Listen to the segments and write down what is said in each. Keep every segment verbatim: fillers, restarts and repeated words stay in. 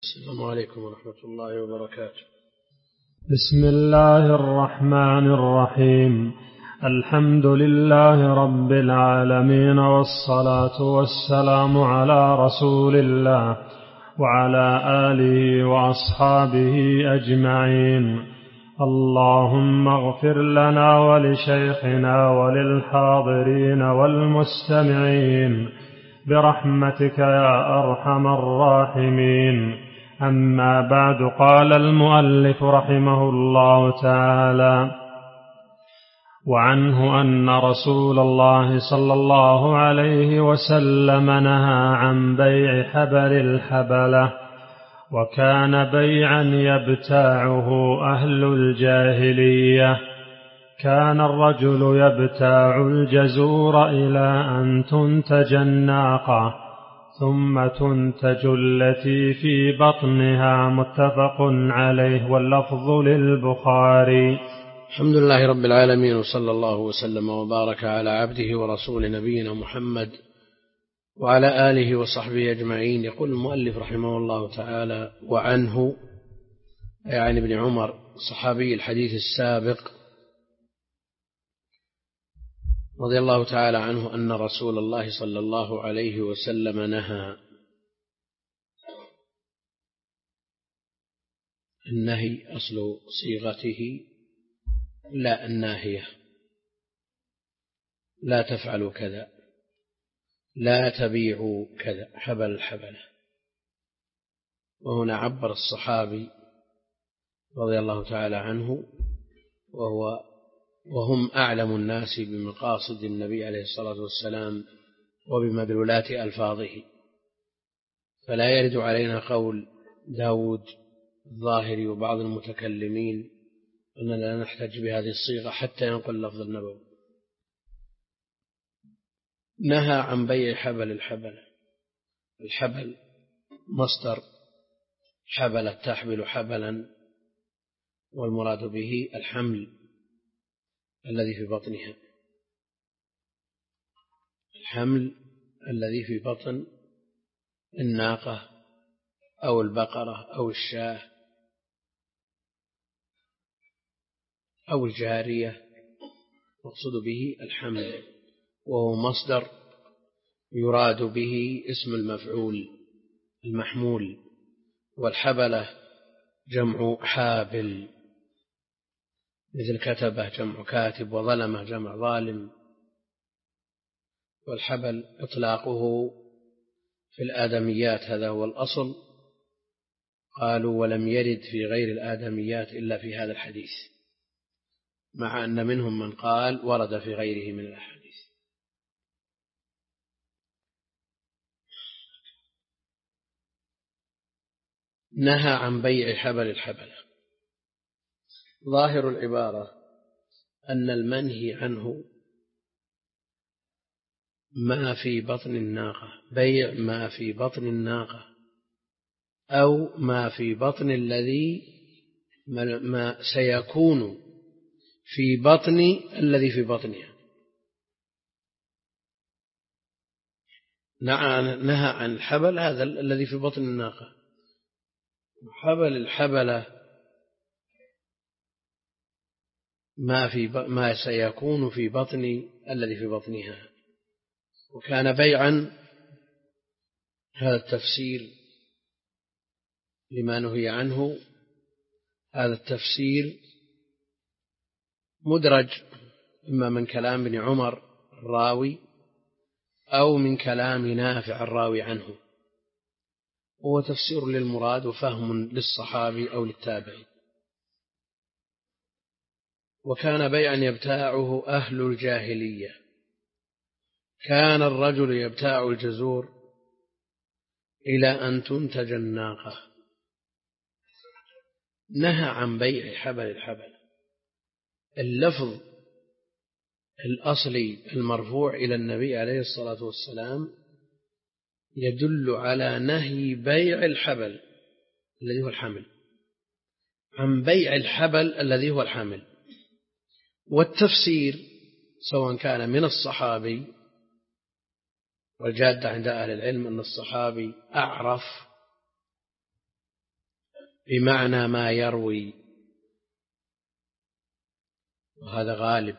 السلام عليكم ورحمة الله وبركاته. بسم الله الرحمن الرحيم. الحمد لله رب العالمين، والصلاة والسلام على رسول الله وعلى آله وأصحابه أجمعين. اللهم اغفر لنا ولشيخنا وللحاضرين والمستمعين برحمتك يا أرحم الراحمين. أما بعد، قال المؤلف رحمه الله تعالى: وعنه أن رسول الله صلى الله عليه وسلم نهى عن بيع حبل الحبلة، وكان بيعا يبتاعه أهل الجاهلية. كان الرجل يبتاع الجزور إلى أن تنتج الناقة، ثم تنتج التي في بطنها. متفق عليه، واللفظ للبخاري. الحمد لله رب العالمين، وصلى الله وسلم وبارك على عبده ورسول نبينا محمد وعلى آله وصحبه أجمعين. يقول المؤلف رحمه الله تعالى: وعنه، يعني ابن عمر صحابي الحديث السابق رضي الله تعالى عنه، أن رسول الله صلى الله عليه وسلم نهى. النهي أصل صيغته لا الناهية، لا تفعلوا كذا، لا تبيعوا كذا، حبل الحبلة. وهنا عبر الصحابي رضي الله تعالى عنه وهو وهم أعلم الناس بمقاصد النبي عليه الصلاة والسلام وبمدلولات ألفاظه، فلا يرد علينا قول داود الظاهري وبعض المتكلمين أننا لا نحتج بهذه الصيغة حتى ينقل لفظ النبوي. نهى عن بيع حبل الحبلة. الحبل مصدر حبل تحبل حبلا، والمراد به الحمل الذي في بطنها، الحمل الذي في بطن الناقة أو البقرة أو الشاة أو الجارية، مقصود به الحمل، وهو مصدر يراد به اسم المفعول المحمول. والحبلة جمع حابل، مثل كتبة جمع كاتب، وظلمة جمع ظالم. والحبل إطلاقه في الآدميات، هذا هو الأصل. قالوا: ولم يرد في غير الآدميات إلا في هذا الحديث، مع أن منهم من قال ورد في غيره من الأحاديث. نهى عن بيع حبل الحبلة. ظاهر العبارة أن المنهي عنه ما في بطن الناقة، بيع ما في بطن الناقة، أو ما في بطن الذي ما سيكون في بطن الذي في بطنها. نهى عن الحبل هذا الذي في بطن الناقة. حبل الحبلة ما في ما سيكون في بطن الذي في بطنها. وكان بيعا هذا التفسير لما نهي عنه. هذا التفسير مدرج إما من كلام ابن عمر الراوي أو من كلام نافع الراوي عنه، وهو تفسير للمراد وفهم للصحابي أو للتابعي. وكان بيعا يبتاعه أهل الجاهلية. كان الرجل يبتاع الجزور إلى أن تنتج الناقة. نهى عن بيع حبل الحبل. اللفظ الأصلي المرفوع إلى النبي عليه الصلاة والسلام يدل على نهي بيع الحبل الذي هو الحمل عن بيع الحبل الذي هو الحمل. والتفسير سواء كان من الصحابي، والجادة عند أهل العلم أن الصحابي أعرف بمعنى ما يروي، وهذا غالب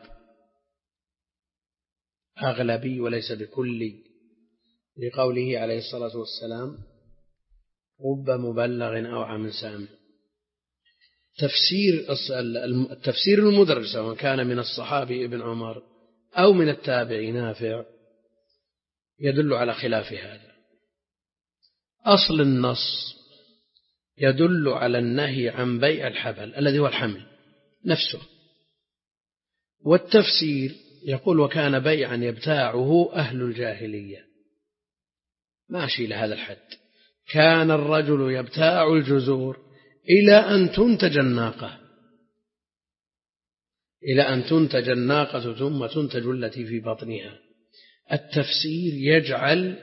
أغلبي وليس بكلي، لقوله عليه الصلاة والسلام: رب مبلغ أوعى من سامع. تفسير التفسير المدرج سواء كان من الصحابي ابن عمر أو من التابعي نافع يدل على خلاف هذا. أصل النص يدل على النهي عن بيع الحبل الذي هو الحمل نفسه، والتفسير يقول: وكان بيعا يبتاعه أهل الجاهلية. ماشي لهذا الحد، كان الرجل يبتاع الجزور إلى أن تنتج الناقة، إلى أن تنتج الناقة ثم تنتج التي في بطنها. التفسير يجعل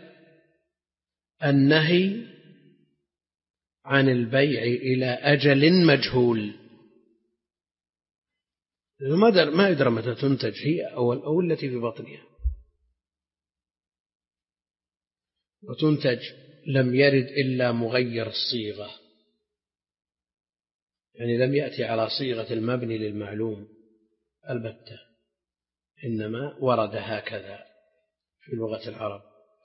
النهي عن البيع إلى أجل مجهول، ما يدرى متى تنتج هي أو التي في بطنها، وتنتج لم يرد إلا مغير الصيغة، يعني لم يأتي على صيغة المبني للمعلوم البتة، إنما ورد هكذا في لغة العرب.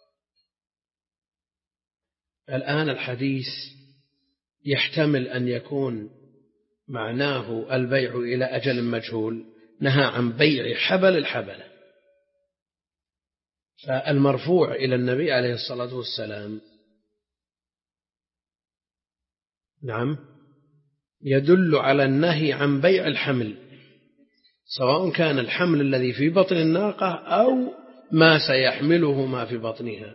الآن الحديث يحتمل أن يكون معناه البيع إلى أجل مجهول، نهى عن بيع حبل الحبلة، فالمرفوع إلى النبي عليه الصلاة والسلام نعم يدل على النهي عن بيع الحمل، سواء كان الحمل الذي في بطن الناقة أو ما سيحمله ما في بطنها.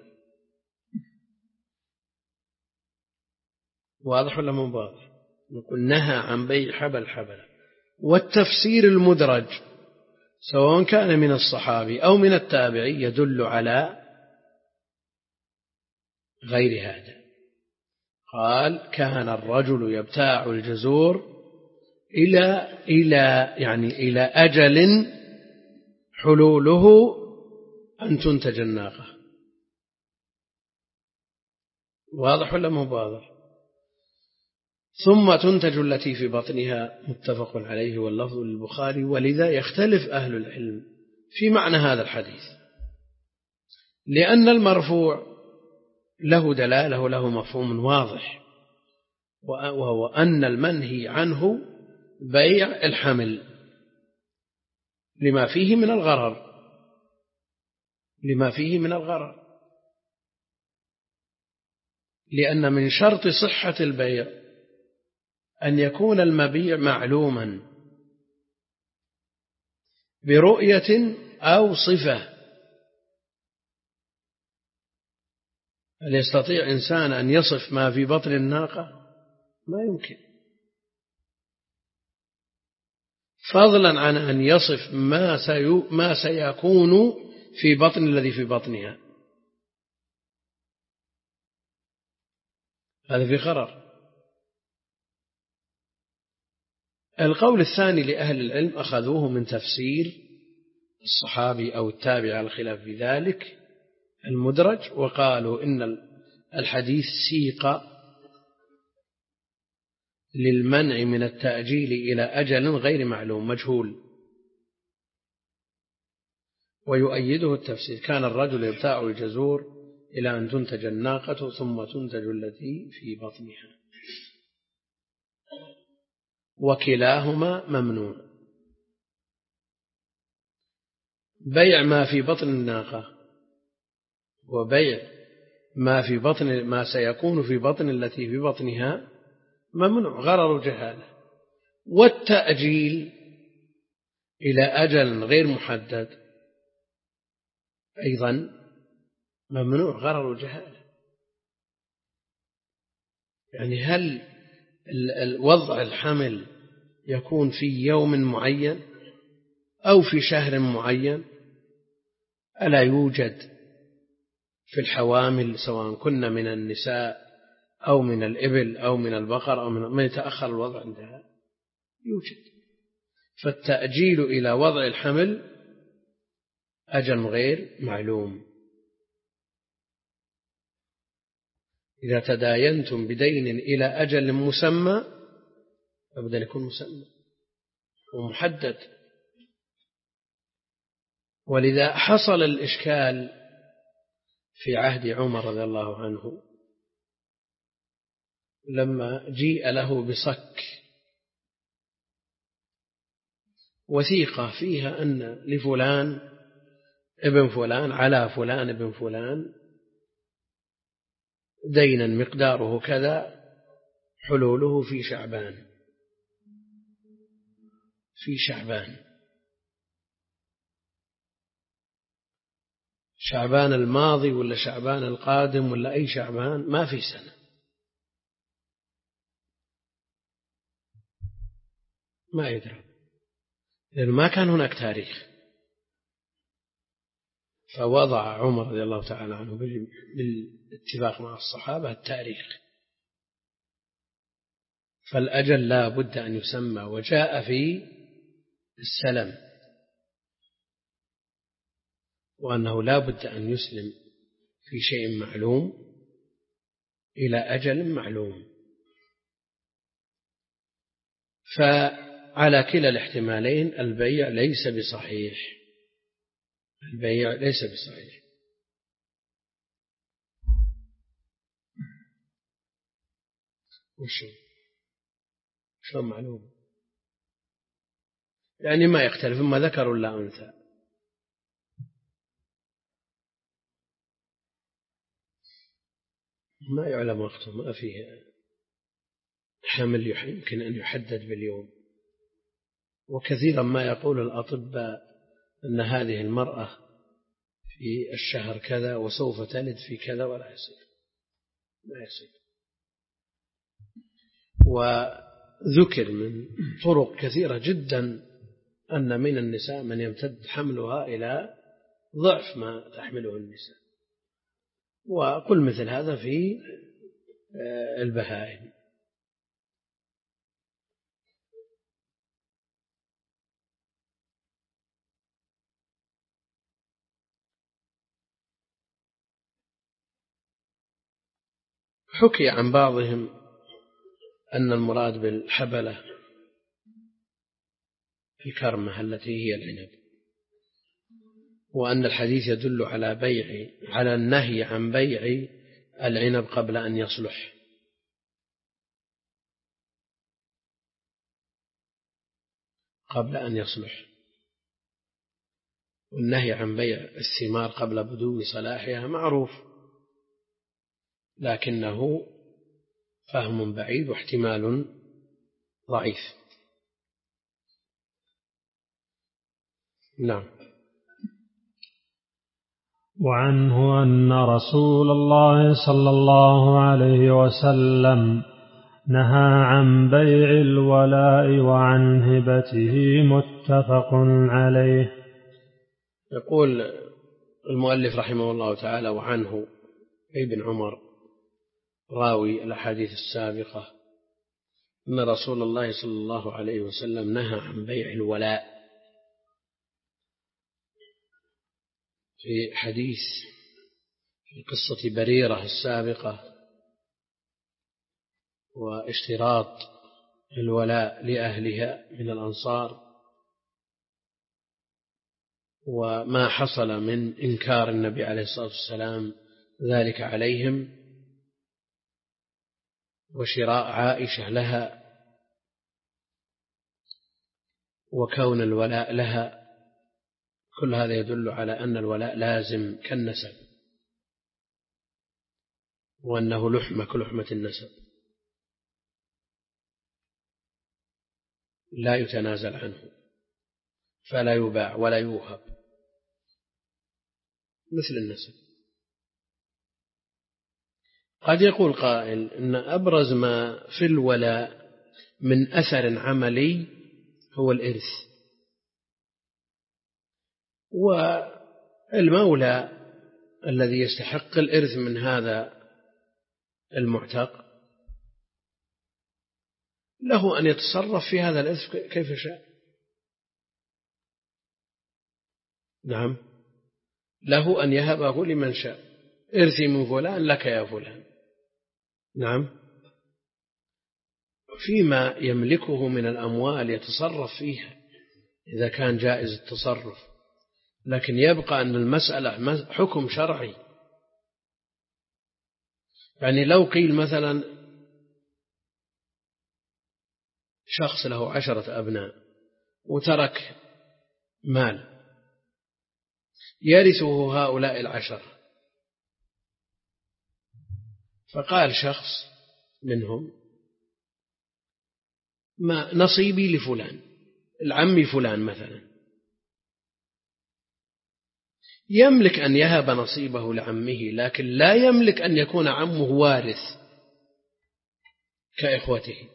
واضح ولا مو واضح؟ نقول نهى عن بيع حبل حبل. والتفسير المدرج سواء كان من الصحابي أو من التابعي يدل على غير هذا. قال: كان الرجل يبتاع الجزور إلى إلى يعني إلى أجل حلوله أن تنتج الناقة. واضح ولا مو واضح؟ ثم تنتج التي في بطنها، متفق عليه واللفظ للبخاري. ولذا يختلف أهل العلم في معنى هذا الحديث، لأن المرفوع له دلالة وله مفهوم واضح، وهو أن المنهي عنه بيع الحمل لما فيه من الغرر، لما فيه من الغرر، لأن من شرط صحة البيع أن يكون المبيع معلوما برؤية أو صفة. هل يستطيع إنسان أن يصف ما في بطن الناقة؟ ما يمكن، فضلا عن أن يصف ما, سيو ما سيكون في بطن الذي في بطنها. هذا في غرر. القول الثاني لأهل العلم أخذوه من تفسير الصحابي أو التابع على الخلاف في ذلك المدرج، وقالوا إن الحديث سيق للمنع من التأجيل إلى أجل غير معلوم مجهول. ويؤيده التفسير: كان الرجل يبتاع الجزور إلى أن تنتج الناقة ثم تنتج التي في بطنها، وكلاهما ممنوع. بيع ما في بطن الناقة وبيع ما في بطن ما سيكون في بطن التي في بطنها ممنوع، غرر جهالة. والتأجيل إلى أجل غير محدد أيضا ممنوع، غرر جهالة. يعني هل وضع الحمل يكون في يوم معين أو في شهر معين؟ ألا يوجد في الحوامل سواء كنا من النساء أو من الإبل أو من البقر أو من ما يتأخر الوضع عندها؟ يوجد. فالتأجيل إلى وضع الحمل أجل غير معلوم. إذا تداينتم بدين إلى أجل مسمى لابد أن يكون مسمى ومحدد. ولذا حصل الإشكال في عهد عمر رضي الله عنه لما جيء له بصك وثيقة فيها أن لفلان ابن فلان على فلان ابن فلان دينا مقداره كذا حلوله في شعبان في شعبان شعبان الماضي ولا شعبان القادم ولا أي شعبان، ما في سنة، ما يدرى لأنه ما كان هناك تاريخ. فوضع عمر رضي الله تعالى عنه بالاتفاق مع الصحابة التاريخ، فالأجل لا بد أن يسمى، وجاء في السلم وأنه لا بد أن يسلم في شيء معلوم إلى أجل معلوم. فعلى كلا الاحتمالين البيع ليس بصحيح، البيع ليس بصحيح. وشو شو معلوم يعني ما يختلف إما ذكر ولا أنثى. ما يعلم وقته، ما فيه حمل يمكن أن يحدد باليوم. وكثيرا ما يقول الأطباء أن هذه المرأة في الشهر كذا وسوف تلد في كذا، ولا يصير، ما يصير. وذكر من طرق كثيرة جدا أن من النساء من يمتد حملها إلى ضعف ما تحمله النساء، وقل مثل هذا في البهائم. حكي عن بعضهم أن المراد بالحبلة الكرمة التي هي العنب، وأن الحديث يدل على بيع على النهي عن بيع العنب قبل أن يصلح، قبل أن يصلح، والنهي عن بيع الثمار قبل بدو صلاحها معروف، لكنه فهم بعيد واحتمال ضعيف. نعم. وعنه أن رسول الله صلى الله عليه وسلم نهى عن بيع الولاء وعن هبته، متفق عليه. يقول المؤلف رحمه الله تعالى: وعنه ابن عمر راوي الأحاديث السابقة أن رسول الله صلى الله عليه وسلم نهى عن بيع الولاء، في حديث في قصة بريرة السابقة واشتراط الولاء لأهلها من الأنصار، وما حصل من إنكار النبي عليه الصلاة والسلام ذلك عليهم، وشراء عائشة لها، وكون الولاء لها، كل هذا يدل على أن الولاء لازم كالنسب، وأنه لحمة كلحمة النسب لا يتنازل عنه، فلا يباع ولا يوهب مثل النسب. قد يقول قائل إن أبرز ما في الولاء من أثر عملي هو الإرث، والمولى الذي يستحق الإرث من هذا المعتق له أن يتصرف في هذا الإرث كيف شاء. نعم، له أن يهبه لمن شاء، إرثي من فلان لك يا فلان. نعم، فيما يملكه من الأموال يتصرف فيها إذا كان جائز التصرف، لكن يبقى أن المسألة حكم شرعي. يعني لو قيل مثلا شخص له عشرة أبناء وترك مال يرثه هؤلاء العشرة، فقال شخص منهم ما نصيبي لفلان، العمي فلان مثلا، يملك أن يهب نصيبه لعمه، لكن لا يملك أن يكون عمه وارث كإخوته.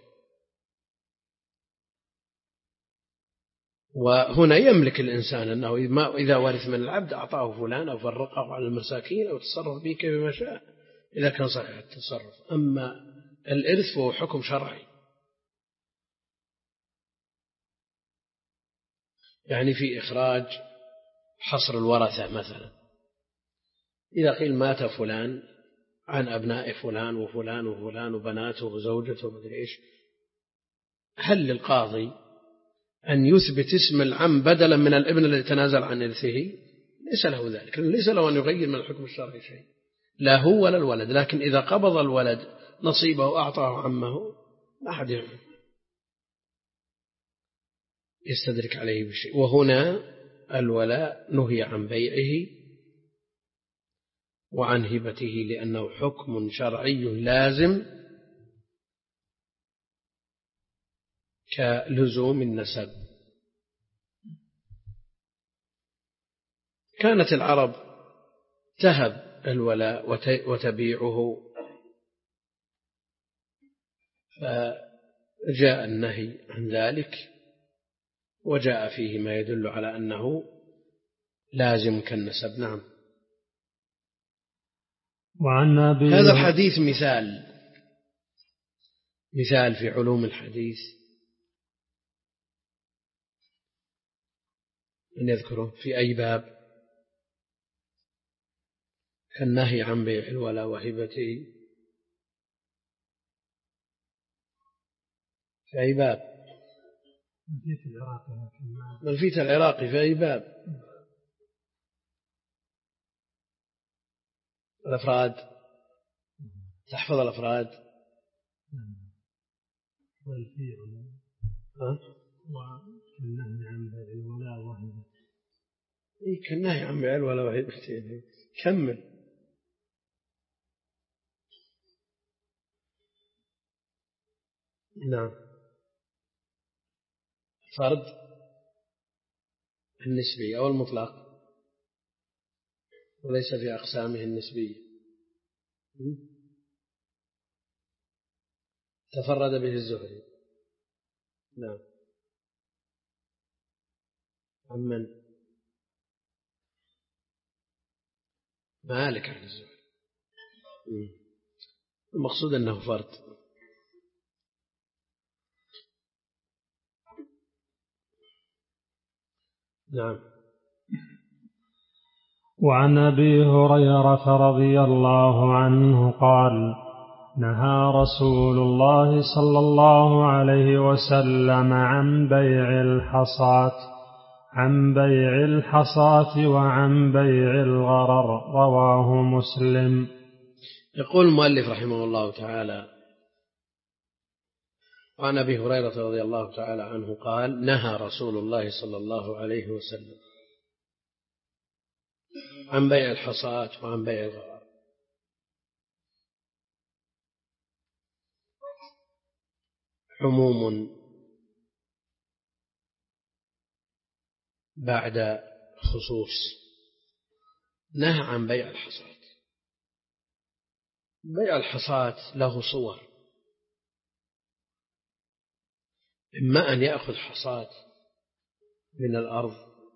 وهنا يملك الإنسان أنه إذا ورث من العبد أعطاه فلان أو فرقه على المساكين أو تصرف به كيفما شاء إذا كان صحيح التصرف. أما الإرث فهو حكم شرعي، يعني في إخراج حصر الورثة مثلا، إذا قيل مات فلان عن أبناء فلان وفلان وفلان وبناته وزوجته ومدري إيش، هل للقاضي أن يثبت اسم العم بدلا من الابن الذي تنازل عن إرثه؟ ليس له ذلك، ليس له أن يغير من الحكم الشرعي شيء، لا هو ولا الولد. لكن إذا قبض الولد نصيبه أعطاه عمه لا أحد يستدرك عليه بشيء. وهنا الولاء نهي عن بيعه وعن هبته لأنه حكم شرعي لازم كلزوم النسب. كانت العرب تهب الولاء وتبيعه، فجاء النهي عن ذلك وجاء فيه ما يدل على أنه لازم كالنسب. نعم. وعن أبي هذا الحديث مثال مثال في علوم الحديث أن يذكره في أي باب كالنهي عن بيع الولاء وهبته، في أي باب؟ ملفيت العراقي في أي باب؟ الأفراد، تحفظ الأفراد؟ كالنهي عن بيع الولاء وهبته. إيه كالنهي عن بيع الولاء وهبته. كمل. نعم. فرد النسبي أو المطلق، وليس في أقسامه النسبية. تفرد به الزهري. نعم. عمن؟ مالك عن الزهري. المقصود أنه فرد. نعم. وعن أبي هريرة رضي الله عنه قال: نهى رسول الله صلى الله عليه وسلم عن بيع الحصاة عن بيع الحصاة وعن بيع الغرر. رواه مسلم. يقول المؤلف رحمه الله تعالى: وعن أبي هريرة رضي الله تعالى عنه قال: نهى رسول الله صلى الله عليه وسلم عن بيع الحصاة وعن بيع الغرر. عموم بعد خصوص. نهى عن بيع الحصاة. بيع الحصاة له صور: إما أن يأخذ حصاة من الأرض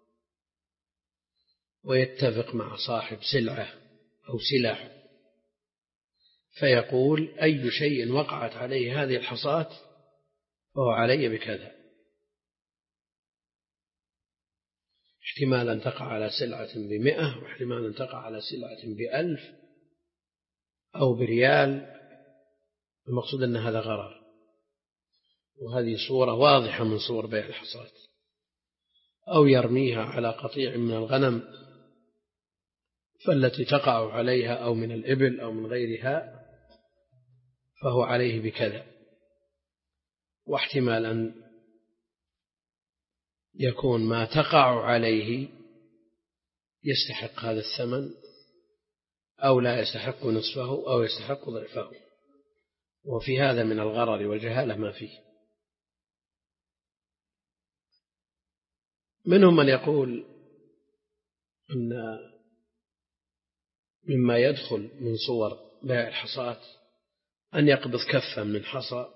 ويتفق مع صاحب سلعة أو سلع فيقول: أي شيء وقعت عليه هذه الحصاة فهو علي بكذا، احتمال أن تقع على سلعة بمئة، واحتمال أن تقع على سلعة بألف أو بريال. المقصود أن هذا غرر. وهذه صورة واضحة من صور بيع الحصاد، أو يرميها على قطيع من الغنم فالتي تقع عليها أو من الإبل أو من غيرها فهو عليه بكذا، واحتمال أن يكون ما تقع عليه يستحق هذا الثمن أو لا يستحق نصفه أو يستحق ضعفه، وفي هذا من الغرر والجهالة ما فيه. منهم من يقول أن مما يدخل من صور بيع الحصاة أن يقبض كفا من حصى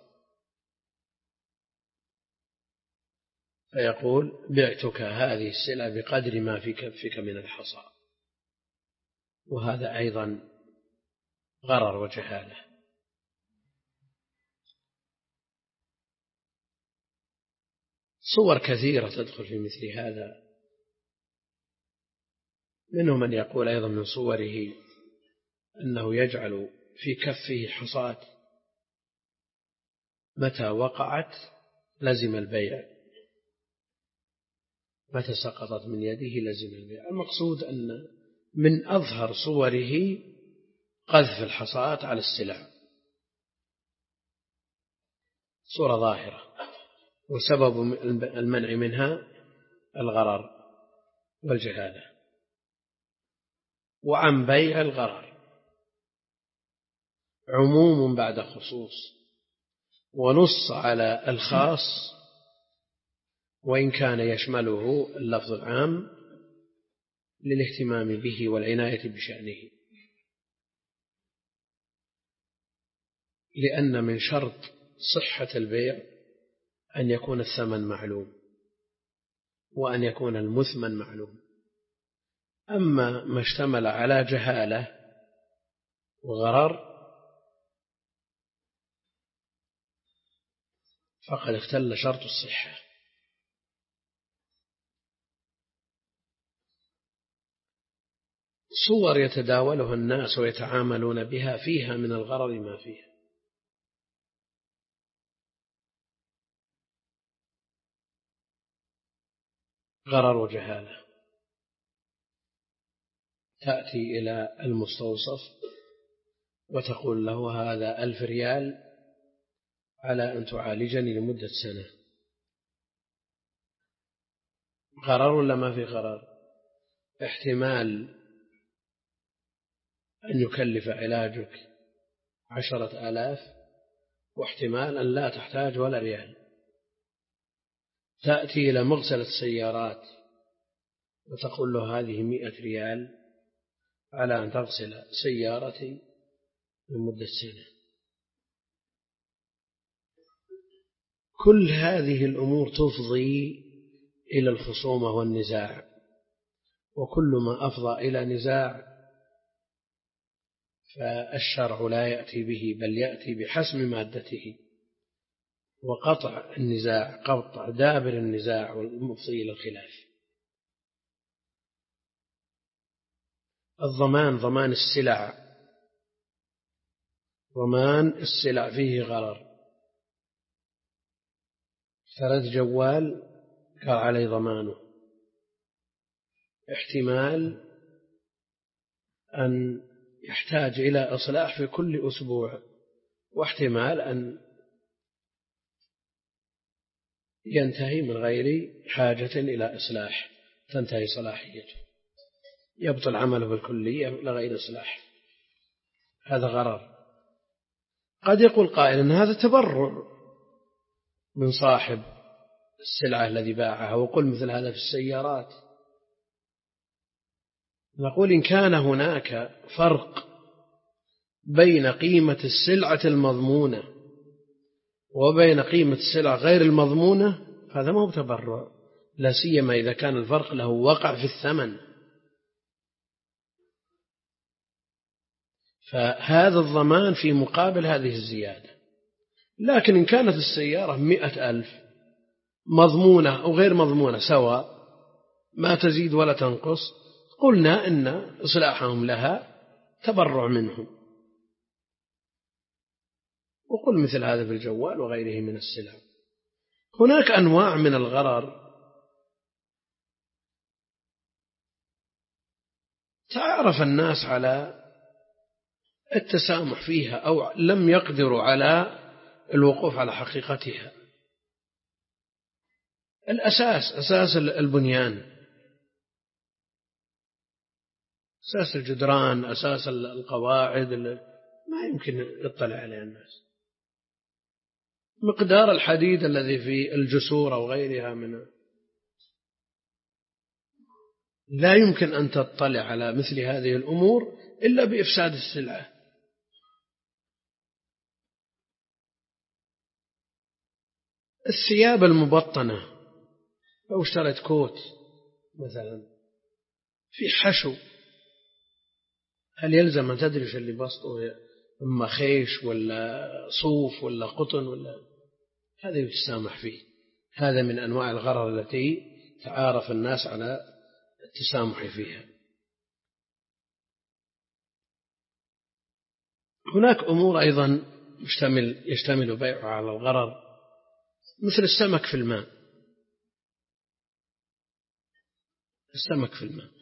فيقول بعتك هذه السلعة بقدر ما في كفك من الحصى، وهذا أيضا غرر وجهالة. صور كثيرة تدخل في مثل هذا. منهم من يقول أيضا من صوره أنه يجعل في كفه حصاة متى وقعت لزم البيع، متى سقطت من يده لزم البيع. المقصود أن من أظهر صوره قذف الحصاة على السلع، صورة ظاهرة، وسبب المنع منها الغرر والجهالة. وعن بيع الغرر عموم بعد خصوص، ونص على الخاص وإن كان يشمله اللفظ العام للاهتمام به والعناية بشأنه، لأن من شرط صحة البيع أن يكون الثمن معلوم وأن يكون المثمن معلوم. أما ما اشتمل على جهالة وغرر فقد اختل شرط الصحة. صور يتداولها الناس ويتعاملون بها فيها من الغرر ما فيها. غرر وجهالة. تأتي إلى المستوصف وتقول له هذا ألف ريال على أن تعالجني لمدة سنة. غرر ولا ما في غرر؟ احتمال أن يكلف علاجك عشرة آلاف، واحتمال أن لا تحتاج ولا ريال. تأتي إلى مغسلة سيارات وتقول له هذه مئة ريال على أن تغسل سيارتي لمدة سنة. كل هذه الأمور تفضي إلى الخصومة والنزاع، وكل ما أفضى إلى نزاع فالشرع لا يأتي به، بل يأتي بحسم مادته وقطع النزاع، قطع دابر النزاع والمفضي إلى الخلاف. الضمان ضمان السلع، ضمان السلع فيه غرر. اشتريت جوال قال علي ضمانه، احتمال أن يحتاج إلى إصلاح في كل أسبوع، واحتمال أن ينتهي من غير حاجة إلى إصلاح، تنتهي صلاحيته، يبطل عمله بالكلية لغير إصلاح. هذا غرر. قد يقول قائل أن هذا تبرع من صاحب السلعة الذي باعها، وقل مثل هذا في السيارات. نقول إن كان هناك فرق بين قيمة السلعة المضمونة وبين قيمة السلعة غير المضمونة هذا ما هو تبرع، لا سيما إذا كان الفرق له وقع في الثمن. فهذا الضمان في مقابل هذه الزيادة. لكن إن كانت السيارة مئة ألف مضمونة أو غير مضمونة سواء، ما تزيد ولا تنقص، قلنا إن إصلاحهم لها تبرع منهم. وقل مثل هذا في الجوال وغيره من السلع. هناك أنواع من الغرر تعرف الناس على التسامح فيها أو لم يقدروا على الوقوف على حقيقتها. الأساس أساس البنيان، أساس الجدران، أساس القواعد ما يمكن يطلع عليها الناس. مقدار الحديد الذي في الجسور أو غيرها منه لا يمكن أن تطلع على مثل هذه الأمور إلا بإفساد السلعة. الثياب المبطنة، لو اشتريت كوت مثلا في حشو، هل يلزم أن تدري اللي بسطه إما خيش ولا صوف ولا قطن ولا؟ هذا يتسامح فيه. هذا من أنواع الغرر التي تعارف الناس على التسامح فيها. هناك أمور أيضا يشتمل, يشتمل بيعها على الغرر، مثل السمك في الماء. السمك في الماء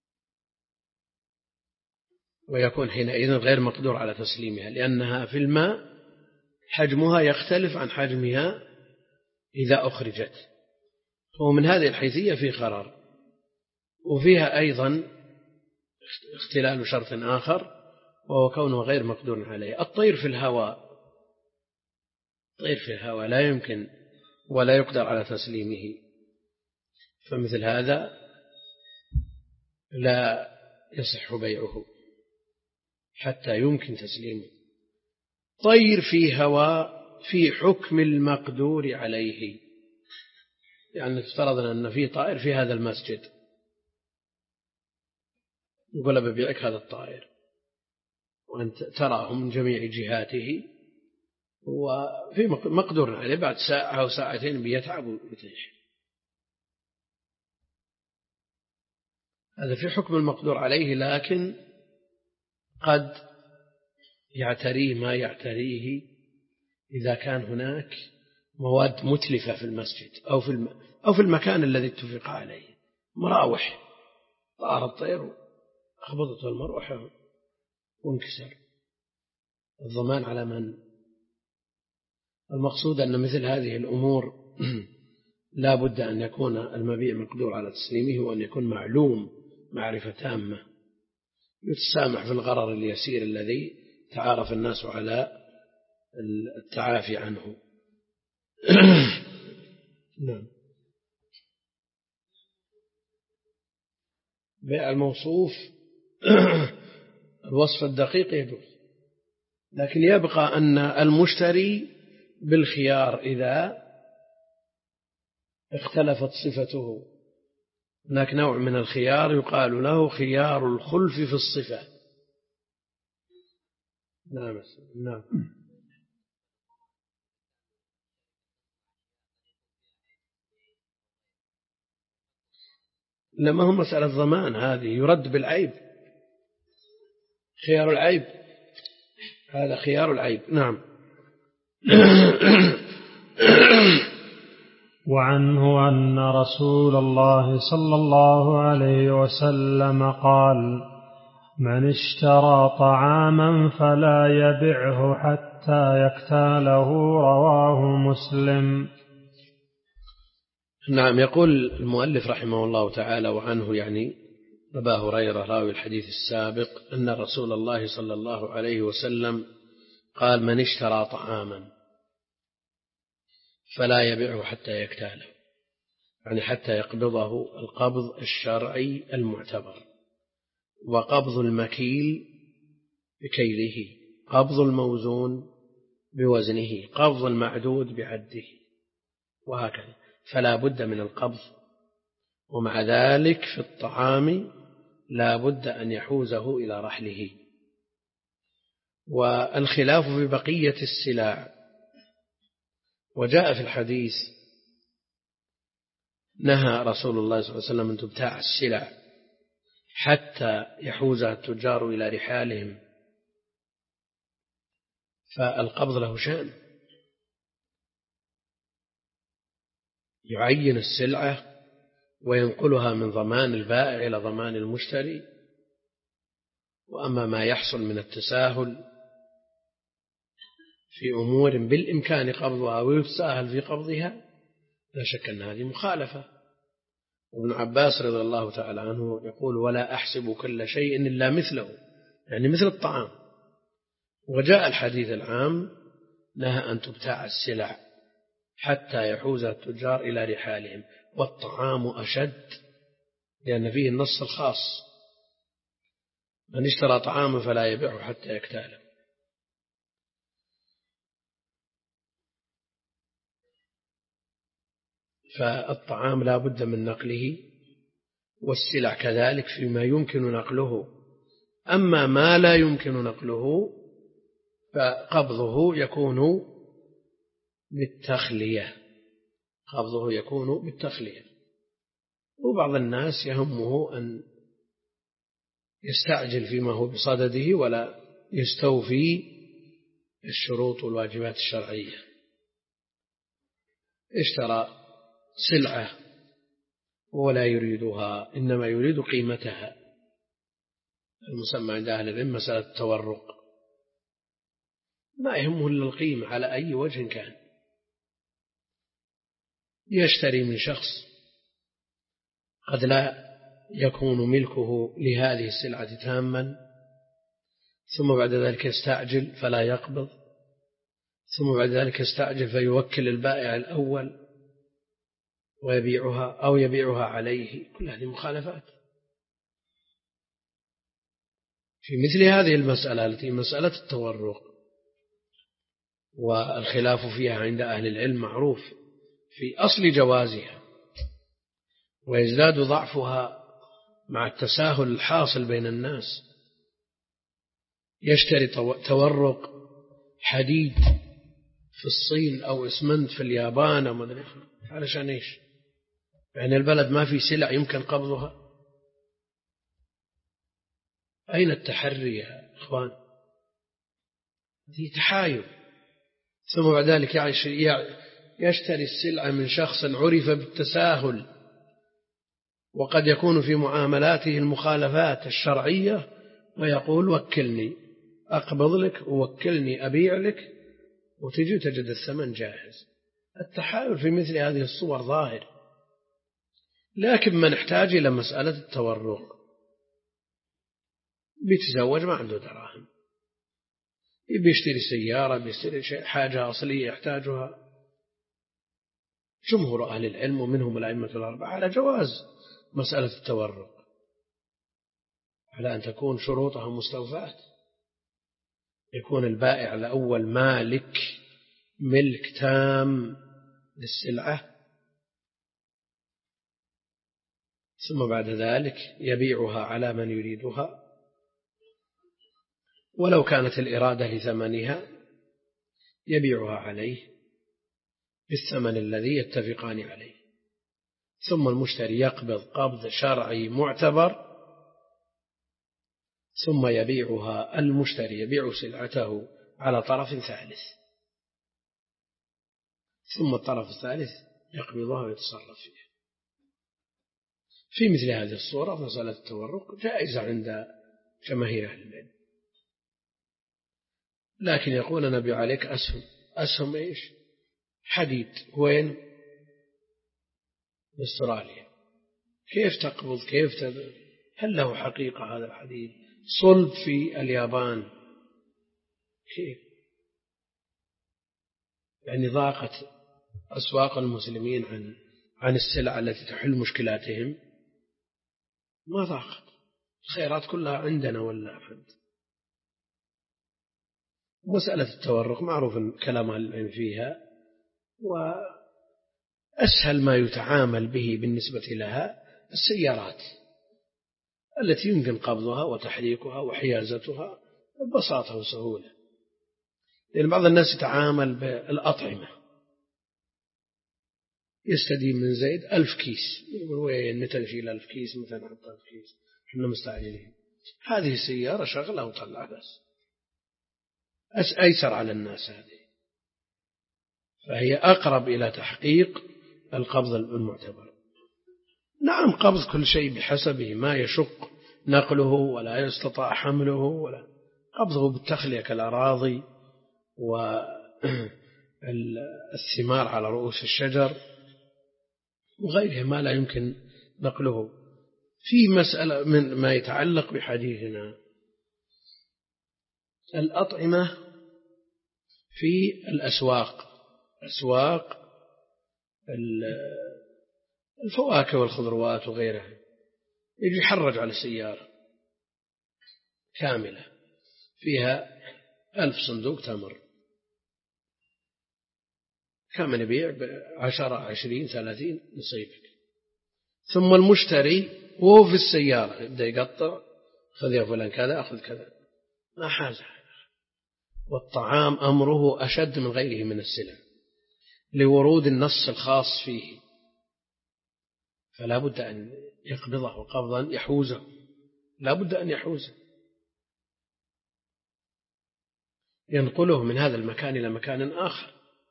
ويكون حينئذ غير مقدور على تسليمها، لأنها في الماء حجمها يختلف عن حجمها إذا أخرجت. ومن هذه الحيثية في غرر. وفيها أيضا اختلال شرط آخر وهو كونه غير مقدور عليه. الطير في الهواء، الطير في الهواء لا يمكن ولا يقدر على تسليمه، فمثل هذا لا يصح بيعه حتى يمكن تسليمه. طير في هواء في حكم المقدور عليه، يعني افترضنا أن في طائر في هذا المسجد، نقول ببيعك هذا الطائر وأنت تراه من جميع جهاته وفي مقدور عليه، بعد ساعة أو ساعتين بيتعب ويتنح. هذا في حكم المقدور عليه، لكن قد يعتريه ما يعتريه إذا كان هناك مواد متلفة في المسجد أو في الم... أو في المكان الذي اتفق عليه. مراوح، طار الطير أخبطته المروحة وانكسر، الضمان على من؟ المقصود أن مثل هذه الأمور لا بد أن يكون المبيع مقدور على تسليمه وأن يكون معلوم معرفة تامة. يتسامح في الغرر اليسير الذي تعارف الناس على التعافي عنه. نعم. بيع الموصوف الوصف الدقيق يجوز، لكن يبقى أن المشتري بالخيار إذا اختلفت صفته. هناك نوع من الخيار يقال له خيار الخلف في الصفة. نعم نعم. لما هو مسألة ضمان، هذه يرد بالعيب، خيار العيب، هذا خيار العيب. نعم. وعنه أن رسول الله صلى الله عليه وسلم قال: من اشترى طعاما فلا يبعه حتى يكتاله. رواه مسلم. نعم. يقول المؤلف رحمه الله تعالى: وعنه يعني أبا هريرة راوي الحديث السابق، أن رسول الله صلى الله عليه وسلم قال: من اشترى طعاما فلا يبيعه حتى يكتاله، يعني حتى يقبضه القبض الشرعي المعتبر. وقبض المكيل بكيله، قبض الموزون بوزنه، قبض المعدود بعده، وهكذا. فلا بد من القبض. ومع ذلك في الطعام لا بد أن يحوزه إلى رحله. والخلاف في بقية السلع. وجاء في الحديث: نهى رسول الله صلى الله عليه وسلم أن تبتاع السلع حتى يحوزها التجار إلى رحالهم. فالقبض له شأن. يعين السلعة وينقلها من ضمان البائع إلى ضمان المشتري. وأما ما يحصل من التساهل في أمور بالإمكان قبضها ويتساهل في قبضها لا شك أن هذه مخالفة. وابن عباس رضي الله تعالى عنه يقول: ولا أحسب كل شيء إلا مثله، يعني مثل الطعام. وجاء الحديث العام: نهى أن تبتاع السلع حتى يحوز التجار إلى رحالهم، والطعام أشد لأن فيه النص الخاص: من اشترى طعاما فلا يبيعه حتى يكتاله. فالطعام لا بد من نقله، والسلع كذلك فيما يمكن نقله. أما ما لا يمكن نقله فقبضه يكون بالتخلية قبضه يكون بالتخلية. وبعض الناس يهمه أن يستعجل فيما هو بصدده ولا يستوفي الشروط والواجبات الشرعية. اشترى سلعة ولا يريدها، إنما يريد قيمتها، المسمى عند أهل العلم مسألة التورق، ما يهمه إلا القيمة على أي وجه كان. يشتري من شخص قد لا يكون ملكه لهذه السلعة تاما، ثم بعد ذلك يستعجل فلا يقبض، ثم بعد ذلك يستعجل فيوكل البائع الأول ويبيعها أو يبيعها عليه. كل هذه مخالفات. في مثل هذه المسألة التي مسألة التورق والخلاف فيها عند أهل العلم معروف في أصل جوازها، ويزداد ضعفها مع التساهل الحاصل بين الناس. يشتري تورق حديد في الصين أو إسمنت في اليابان أو مدري علشان إيش؟ يعني البلد ما في سلع يمكن قبضها. أين التحري يا إخوان؟ هذه تحايل. ثم بعد ذلك يشتري السلعة من شخص عرف بالتساهل، وقد يكون في معاملاته المخالفات الشرعية، ويقول: وكلني أقبض لك ووكلني أبيع لك، وتجي تجد الثمن جاهز. التحايل في مثل هذه الصور ظاهر. لكن من احتاج إلى مسألة التورق بيتزوج ما عنده دراهم، بيشتري سيارة، بيشتري حاجة أصلية يحتاجها، جمهور أهل العلم ومنهم الأئمة الأربعة على جواز مسألة التورق، على أن تكون شروطها مستوفاة، يكون البائع الأول مالك ملك تام للسلعة، ثم بعد ذلك يبيعها على من يريدها، ولو كانت الإرادة لثمنها يبيعها عليه بالثمن الذي يتفقان عليه، ثم المشتري يقبض قبض شرعي معتبر، ثم يبيعها المشتري يبيع سلعته على طرف ثالث، ثم الطرف الثالث يقبضها ويتصرف فيها. في مثل هذه الصورة مسألة التورق جائزة عند جماهير أهل العلم، لكن يقول: أنا أبيع عليك أسهم. أسهم إيش؟ حديد. وين؟ استراليا. كيف تقبض؟ كيف تبيع؟ هل له حقيقة هذا الحديد؟ صلب في اليابان. كيف؟ يعني ضاقت أسواق المسلمين عن عن السلع التي تحل مشكلاتهم؟ ما ضاقت، الخيرات كلها عندنا ولا أحد. مسألة التورق معروف كلام العلم فيها، وأسهل ما يتعامل به بالنسبة لها السيارات التي يمكن قبضها وتحريكها وحيازتها ببساطة وسهولة، لأن بعض الناس يتعامل بالأطعمة، يستدين من زيد ألف كيس، يقول: وين متى نشيل ألف كيس، متى نحط ألف كيس، احنا مستعجلين. هذه السيارة شغلها وطلع بس، أيسر على الناس هذه، فهي أقرب إلى تحقيق القبض المعتبر. نعم قبض كل شيء بحسبه، ما يشق نقله ولا يستطاع حمله، ولا قبضه بالتخلية كالأراضي والثمار على رؤوس الشجر وغيرها ما لا يمكن نقله. في مسألة من ما يتعلق بحديثنا، الأطعمة في الأسواق، أسواق الفواكه والخضروات وغيرها، يجي يحرج على سيارة كاملة فيها ألف صندوق تمر، كم نبيع؟ بعشرة عشرين ثلاثين نصيبك. ثم المشتري وهو في السيارة يبدأ يقطع، خذ يا فلان كذا أخذ كذا، ما حاجة. والطعام أمره أشد من غيره من السلع لورود النص الخاص فيه، فلا بد أن يقبضه قبضا يحوزه، لا بد أن يحوزه، ينقله من هذا المكان إلى مكان آخر،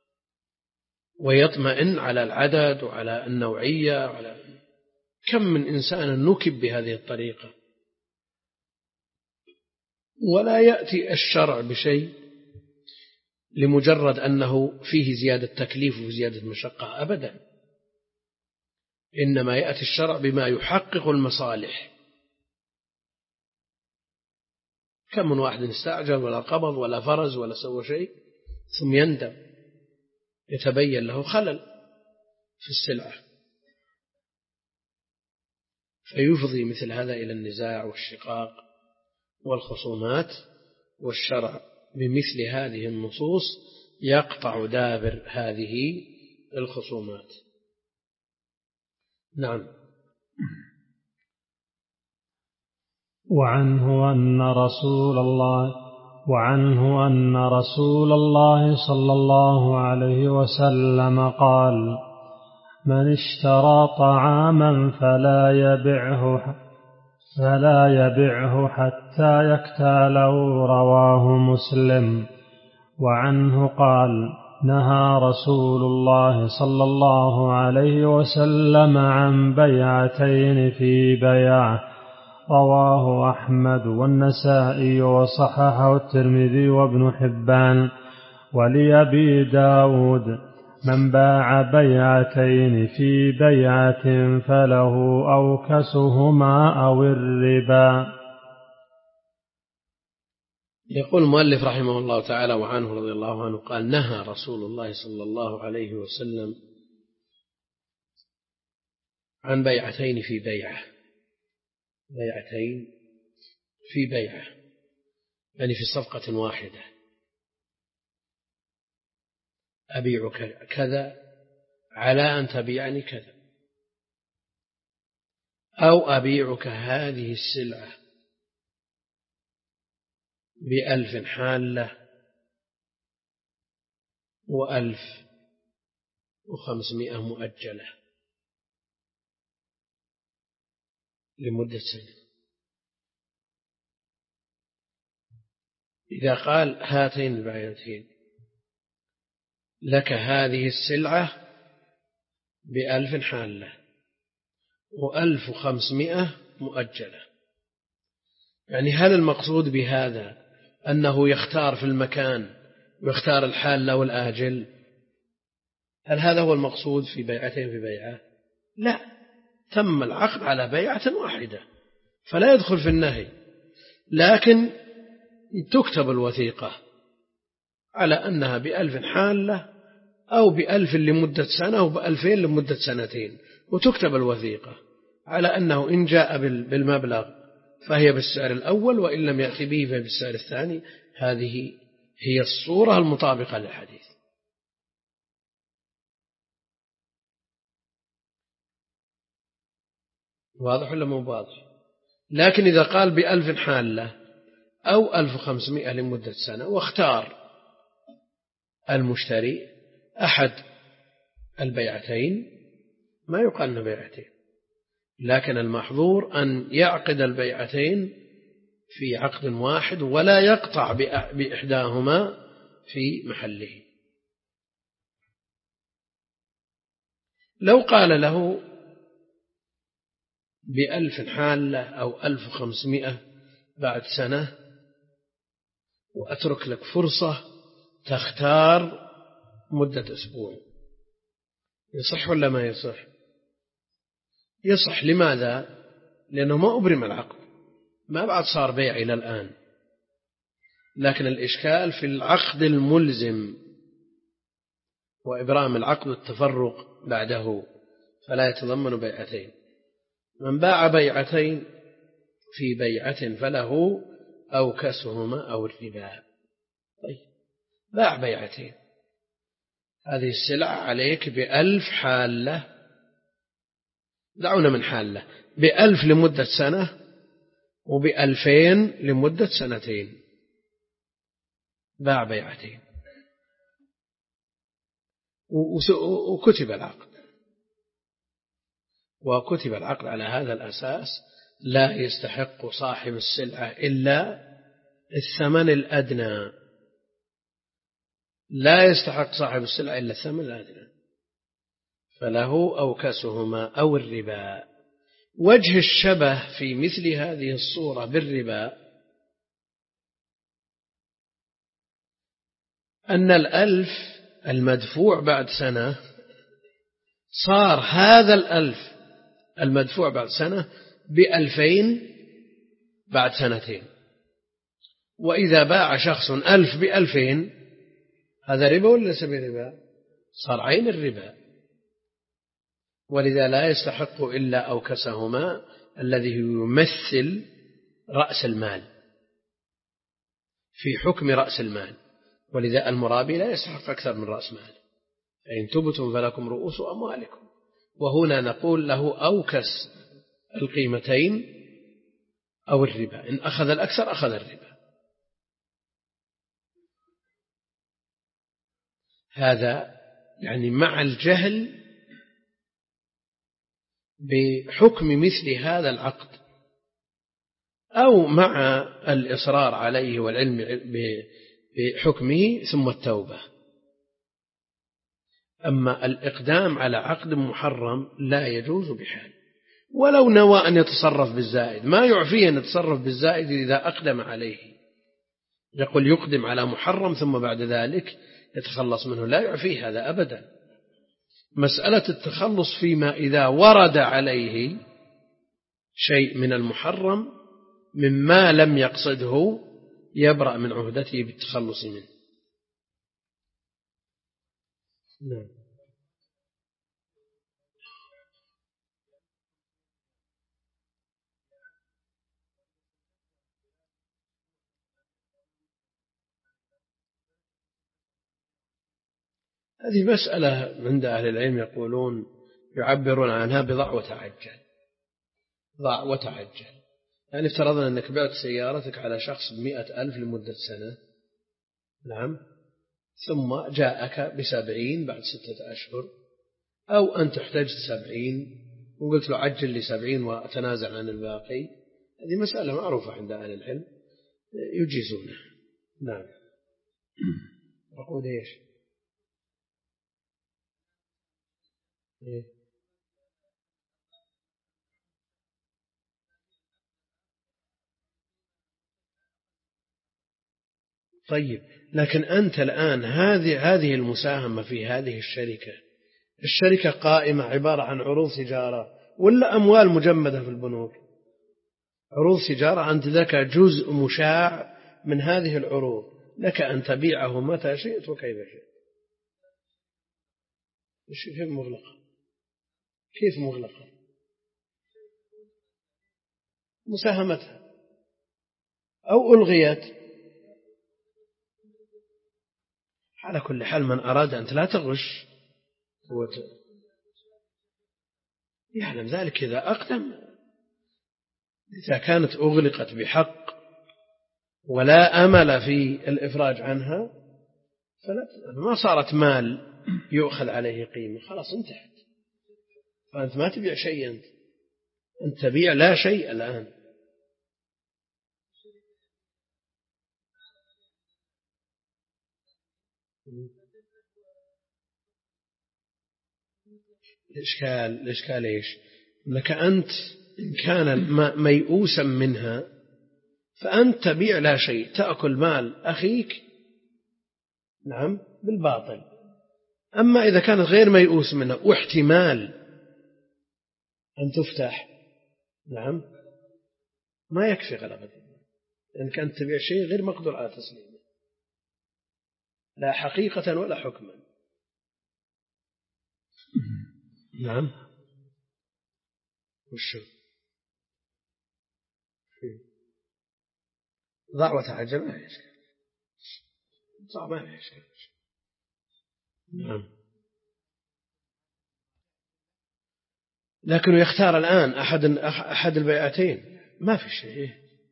ويطمئن على العدد وعلى النوعية وعلى كم من إنسان نكب بهذه الطريقة. ولا يأتي الشرع بشيء لمجرد أنه فيه زيادة تكليف وزيادة مشقة أبدا، إنما يأتي الشرع بما يحقق المصالح. كم من واحد استعجل ولا قبض ولا فرز ولا سوى شيء ثم يندم، يتبين له خلل في السلعة، فيفضي مثل هذا إلى النزاع والشقاق والخصومات. والشرع بمثل هذه النصوص يقطع دابر هذه الخصومات. نعم. وعنه أن رسول الله وعنه أن رسول الله صلى الله عليه وسلم قال: من اشترى طعاما فلا يبعه فلا يبعه حتى يكتاله. رواه مسلم. وعنه قال: نهى رسول الله صلى الله عليه وسلم عن بيعتين في بيعة. رواه أحمد والنسائي وصححه الترمذي وابن حبان. ولأبي داود: من باع بيعتين في بيعة فله أوكسهما أو الربا. يقول المؤلف رحمه الله تعالى: وعنه رضي الله عنه قال: نهى رسول الله صلى الله عليه وسلم عن بيعتين في بيعة. بيعتين في بيعة يعني في صفقة واحدة، أبيعك كذا على أن تبيعني كذا، أو أبيعك هذه السلعة بألف حالة وألف وخمسمائة مؤجلة لمدة سنة. إذا قال هاتين البيعتين لك هذه السلعة بألف حالة وألف وخمسمائة مؤجلة، يعني هل المقصود بهذا أنه يختار في المكان ويختار الحالة والآجل؟ هل هذا هو المقصود في بيعتين في بيعة؟ لا، تم العقد على بيعة واحدة فلا يدخل في النهي، لكن تكتب الوثيقة على أنها بألف حالة أو بألف لمدة سنة أو بألفين لمدة سنتين، وتكتب الوثيقة على أنه إن جاء بالمبلغ فهي بالسعر الأول، وإن لم يأتي به فهي بالسعر الثاني. هذه هي الصورة المطابقة للحديث. واضح ولا مو واضح؟ لكن إذا قال بألف حالة أو ألف وخمسمائة لمدة سنة واختار المشتري أحد البيعتين ما يقال أنه بيعتين، لكن المحظور أن يعقد البيعتين في عقد واحد ولا يقطع بإحداهما في محله. لو قال له بألف حالة أو ألف وخمسمائة بعد سنة وأترك لك فرصة تختار مدة أسبوع، يصح ولا ما يصح؟ يصح. لماذا؟ لأنه ما أبرم العقد، ما بعد صار بيع إلى الآن، لكن الإشكال في العقد الملزم وإبرام العقد والتفرق بعده، فلا يتضمن بيعتين. من باع بيعتين في بيعة فله أوكسهما أو الربا. طيب، باع بيعتين، هذه السلعة عليك بألف حالة، دعونا من حالة، بألف لمدة سنة وبألفين لمدة سنتين، باع بيعتين وكتب العقد، وكتب العقد على هذا الأساس لا يستحق صاحب السلعة إلا الثمن الأدنى، لا يستحق صاحب السلعة إلا الثمن الأدنى، فله أوكسهما أو الربا. وجه الشبه في مثل هذه الصورة بالربا أن الألف المدفوع بعد سنة صار هذا الألف المدفوع بعد سنة بألفين بعد سنتين، وإذا باع شخص ألف بألفين هذا ربا ولا ليس بربا؟ صار عين الربا، ولذا لا يستحق إلا أوكسهما الذي يمثل رأس المال في حكم رأس المال، ولذا المرابي لا يستحق أكثر من رأس مال، فإن تبتم فلكم رؤوس أموالكم. وهنا نقول له أوكس القيمتين أو الربا، إن أخذ الأكثر أخذ الربا. هذا يعني مع الجهل بحكم مثل هذا العقد، أو مع الإصرار عليه والعلم بحكمه ثم التوبة. أما الإقدام على عقد محرم لا يجوز بحال، ولو نوى أن يتصرف بالزائد ما يعفيه أن يتصرف بالزائد إذا أقدم عليه. يقول يقدم على محرم ثم بعد ذلك يتخلص منه، لا يعفيه هذا أبدا. مسألة التخلص فيما إذا ورد عليه شيء من المحرم مما لم يقصده يبرأ من عهدته بالتخلص منه. نعم. هذه مسألة عند أهل العلم يقولون يعبرون عنها بضع وتعجل. ضع وتعجل، يعني افترضنا أنك بعت سيارتك على شخص بمئة ألف لمدة سنة، نعم، ثم جاءك بسبعين بعد ستة أشهر، أو أنت احتجت سبعين وقلت له عجل لي سبعين وأتنازل عن الباقي. هذه مسألة معروفة عند أهل العلم يجيزونها. نعم. أقول إيش؟ إيه؟ طيب، لكن أنت الآن هذه هذه المساهمة في هذه الشركة، الشركة قائمة عبارة عن عروض تجارة ولا أموال مجمدة في البنوك؟ عروض تجارة، أنت لك جزء مشاع من هذه العروض، لك أن تبيعه متى شئت وكيف شئت. كيف مغلقة؟ كيف مغلقة؟ مساهمتها أو ألغيت. على كل حال من أراد أنت لا تغش يعلم ذلك إذا أقدم. إذا كانت أغلقت بحق ولا أمل في الإفراج عنها فما صارت مال يؤخذ عليه قيمة، خلاص انتهت. فأنت ما تبيع شيء، أنت أنت تبيع لا شيء الآن. الإشكال الإشكال إيش؟ أنك أنت إن كان ميؤوسا منها فأنت تبيع لا شيء، تأكل مال أخيك نعم بالباطل. أما إذا كانت غير ميؤوس منها واحتمال أن تفتح نعم ما يكفي غلبة، إن كانت تبيع شيء غير مقدور على تسليمه لا حقيقة ولا حكما. نعم وشو ضع وتعجل ما هي إشكال، ضع ما هي إشكال. نعم لكنه يختار الآن أحد أحد البيعتين ما في شيء.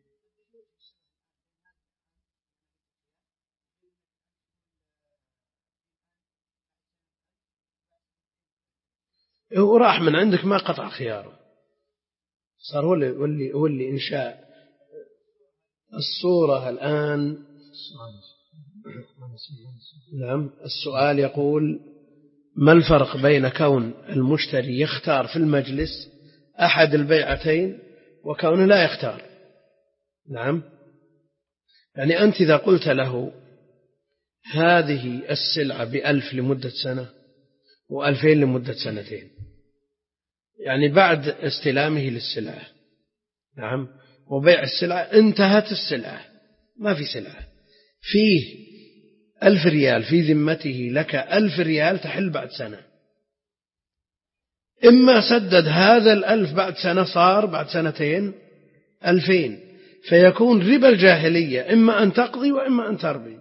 وراح من عندك ما قطع خياره، صار هو اللي هو اللي إنشاء الصورة الآن. نعم السؤال يقول ما الفرق بين كون المشتري يختار في المجلس أحد البيعتين وكونه لا يختار؟ نعم يعني أنت إذا قلت له هذه السلعة بألف لمدة سنة وألفين لمدة سنتين، يعني بعد استلامه للسلعة نعم وبيع السلعة انتهت السلعة ما في سلعة، فيه ألف ريال في ذمته لك ألف ريال تحل بعد سنة، إما سدد هذا الألف بعد سنة صار بعد سنتين ألفين، فيكون ربا الجاهلية إما أن تقضي وإما أن تربي.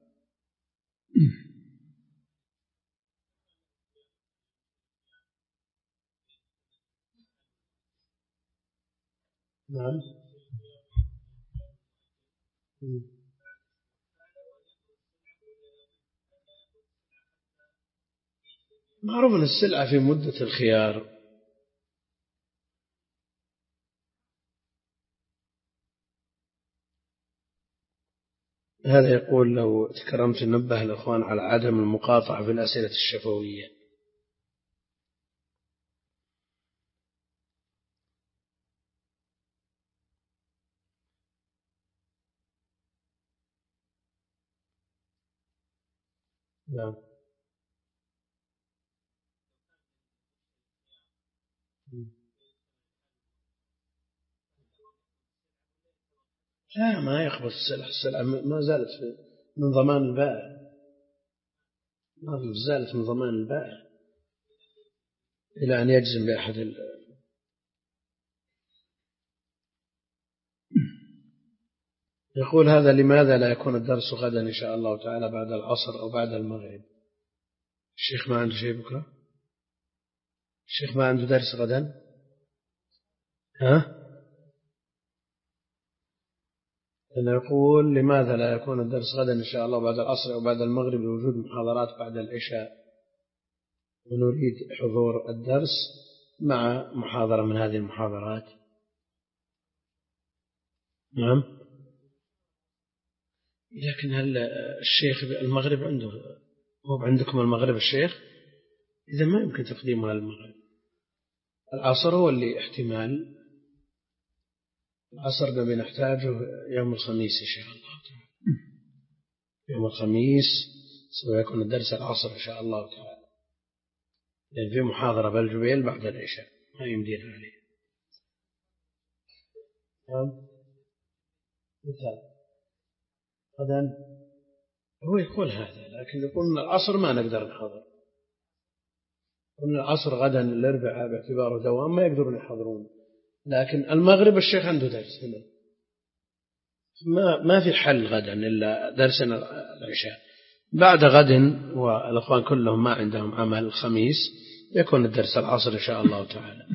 نعم معروف أن السلعة في مدة الخيار. هذا يقول لو تكرمت ننبه الأخوان على عدم المقاطعة في الأسئلة الشفوية. نعم لا ما يقبض السلعة، السلعة ما زالت من ضمان البائع، ما زالت من ضمان البائع إلى أن يجزم بأحد ال... يقول هذا لماذا لا يكون الدرس غدا إن شاء الله تعالى بعد العصر أو بعد المغرب؟ الشيخ ما عنده شيء بكرة؟ الشيخ ما عنده درس غدا؟ ها؟ أنا يقول لماذا لا يكون الدرس غدا إن شاء الله بعد العصر أو بعد المغرب لوجود محاضرات بعد العشاء، ونريد حضور الدرس مع محاضرة من هذه المحاضرات. نعم لكن هل الشيخ المغرب عنده هو عندكم المغرب الشيخ؟ إذا ما يمكن تقديمها للمغرب. العصر هو اللي احتمال العصر ده بنحتاجه يوم الخميس إن شاء الله تعالى. يوم الخميس سيكون الدرس العصر إن شاء الله تعالى، لأن في محاضرة بالجبيل بعد العشاء ما يمدينا عليه. نعم مثال غدا هو يقول هذا، لكن يقول العصر ما نقدر نحضر، قلنا العصر غدا الأربعاء باعتباره دوام ما يقدرون يحضرون، لكن المغرب الشيخ عنده درس هنا ما ما في حل غدا إلا درسنا العشاء. بعد غد والأخوان كلهم ما عندهم عمل الخميس يكون الدرس العصر إن شاء الله تعالى.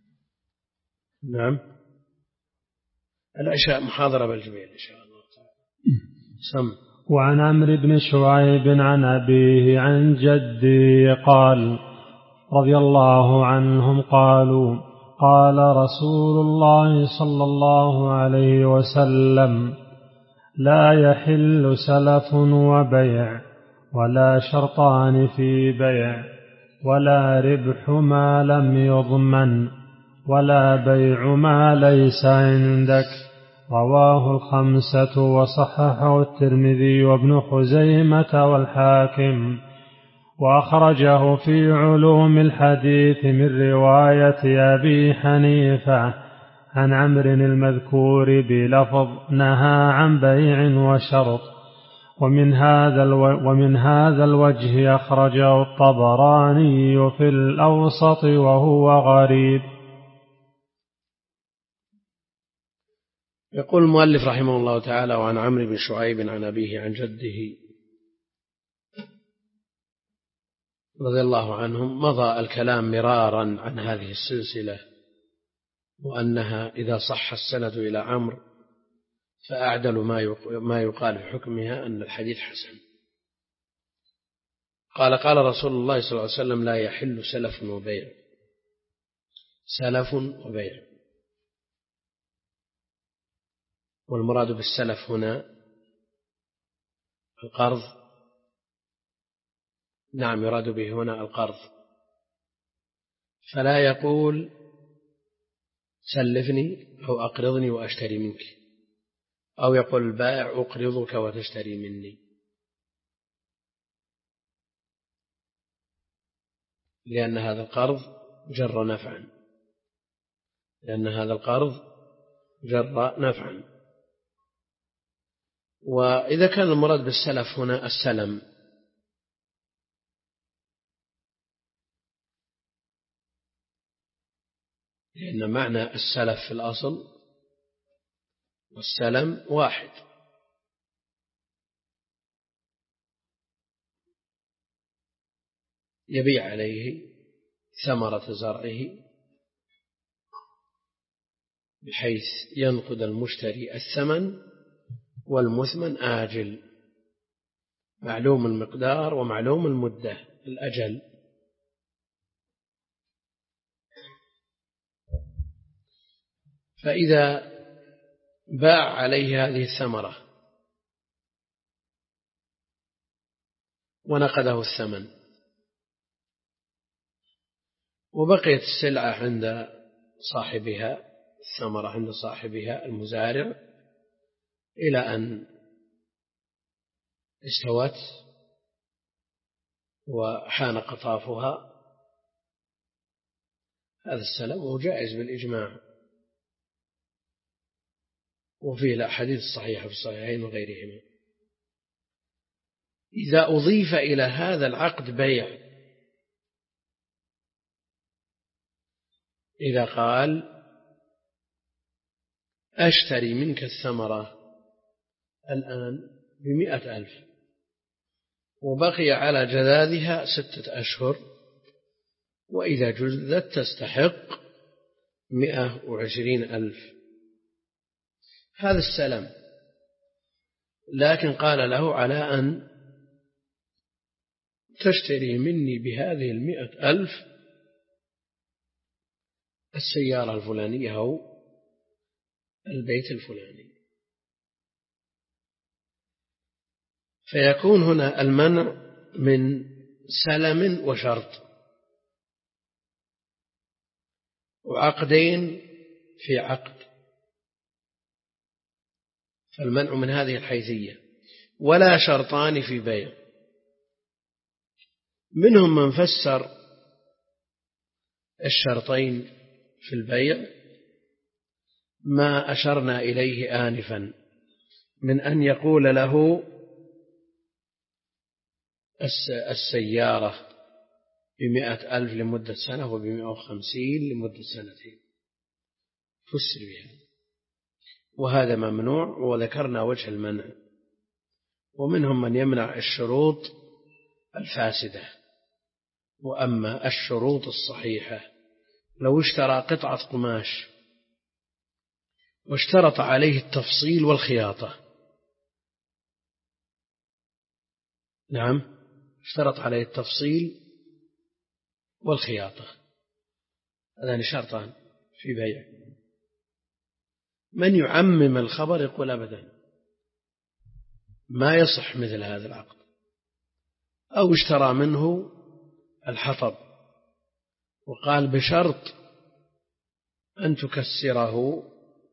نعم العشاء محاضرة بالجبيل إن شاء الله تعالى. سم. وعن عمرو بن شعيب عن أبيه عن جده قال رضي الله عنهم قالوا قال رسول الله صلى الله عليه وسلم لا يحل سلف وبيع ولا شرطان في بيع ولا ربح ما لم يضمن ولا بيع ما ليس عندك. رواه الخمسة وصححه الترمذي وابن خزيمة والحاكم، وأخرجه في علوم الحديث من رواية أبي حنيفة عن عمرو المذكور بلفظ نهى عن بيع وشرط. ومن هذا ومن هذا الوجه أخرجه الطبراني في الأوسط وهو غريب. يقول المؤلف رحمه الله تعالى: وعن عمرو بن شعيب عن أبيه عن جده رضي الله عنهم. مضى الكلام مرارا عن هذه السلسلة، وأنها إذا صح السند إلى عمرو فأعدل ما يقال في حكمها أن الحديث حسن. قال: قال رسول الله صلى الله عليه وسلم: لا يحل سلف وبيع. سلف وبيع، والمراد بالسلف هنا القرض. نعم، يراد به هنا القرض. فلا يقول سلفني أو أقرضني وأشتري منك، أو يقول البائع أقرضك وتشتري مني، لأن هذا القرض جر نفعا لأن هذا القرض جر نفعا وإذا كان المراد بالسلف هنا السلم، لأن معنى السلف في الأصل والسلم واحد. يبيع عليه ثمرة زرعه بحيث ينقد المشتري الثمن، والمثمن آجل معلوم المقدار ومعلوم المدة الأجل. فإذا باع عليه هذه الثمرة ونقده الثمن وبقيت السلعة عند صاحبها، الثمرة عند صاحبها المزارع، إلى أن استوت وحان قطافها، هذا السلم جائز بالإجماع، وفيه الأحاديث الصحيحة في الصحيحين وغيرهما. إذا أضيف إلى هذا العقد بيع، إذا قال أشتري منك الثمرة الآن بمئة ألف وبقي على جذاذها ستة أشهر، وإذا جذت تستحق مئة وعشرين ألف، هذا السلم. لكن قال له على أن تشتري مني بهذه المئة ألف السيارة الفلانية أو البيت الفلاني. فيكون هنا المنع من سلم وشرط، وعقدين في عقد، فالمنع من هذه الحيثية. ولا شرطان في بيع. منهم من فسر الشرطين في البيع ما أشرنا إليه آنفا، من أن يقول له السيارة بمئة ألف لمدة سنة وبمئة وخمسين لمدة سنتين، فسر بها، وهذا ممنوع، وذكرنا وجه المنع. ومنهم من يمنع الشروط الفاسدة. وأما الشروط الصحيحة، لو اشترى قطعة قماش واشترط عليه التفصيل والخياطة، نعم اشترط عليه التفصيل والخياطة، هذان شرطان في بيع. من يعمم الخبر يقول أبدا ما يصح مثل هذا العقد. أو اشترى منه الحطب وقال بشرط أن تكسره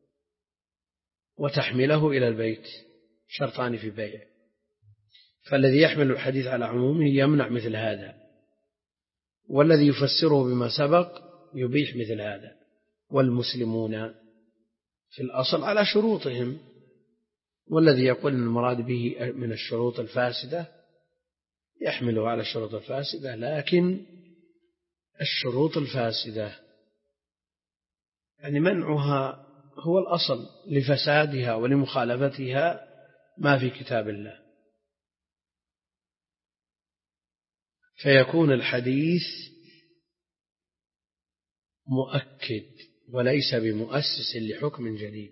وتحمله إلى البيت، شرطان في بيع. فالذي يحمل الحديث على عمومه يمنع مثل هذا، والذي يفسره بما سبق يبيح مثل هذا. والمسلمون في الأصل على شروطهم، والذي يقول أن المراد به من الشروط الفاسدة يحمله على الشروط الفاسدة، لكن الشروط الفاسدة يعني منعها هو الأصل لفسادها ولمخالفتها ما في كتاب الله، فيكون الحديث مؤكد وليس بمؤسس لحكم جديد.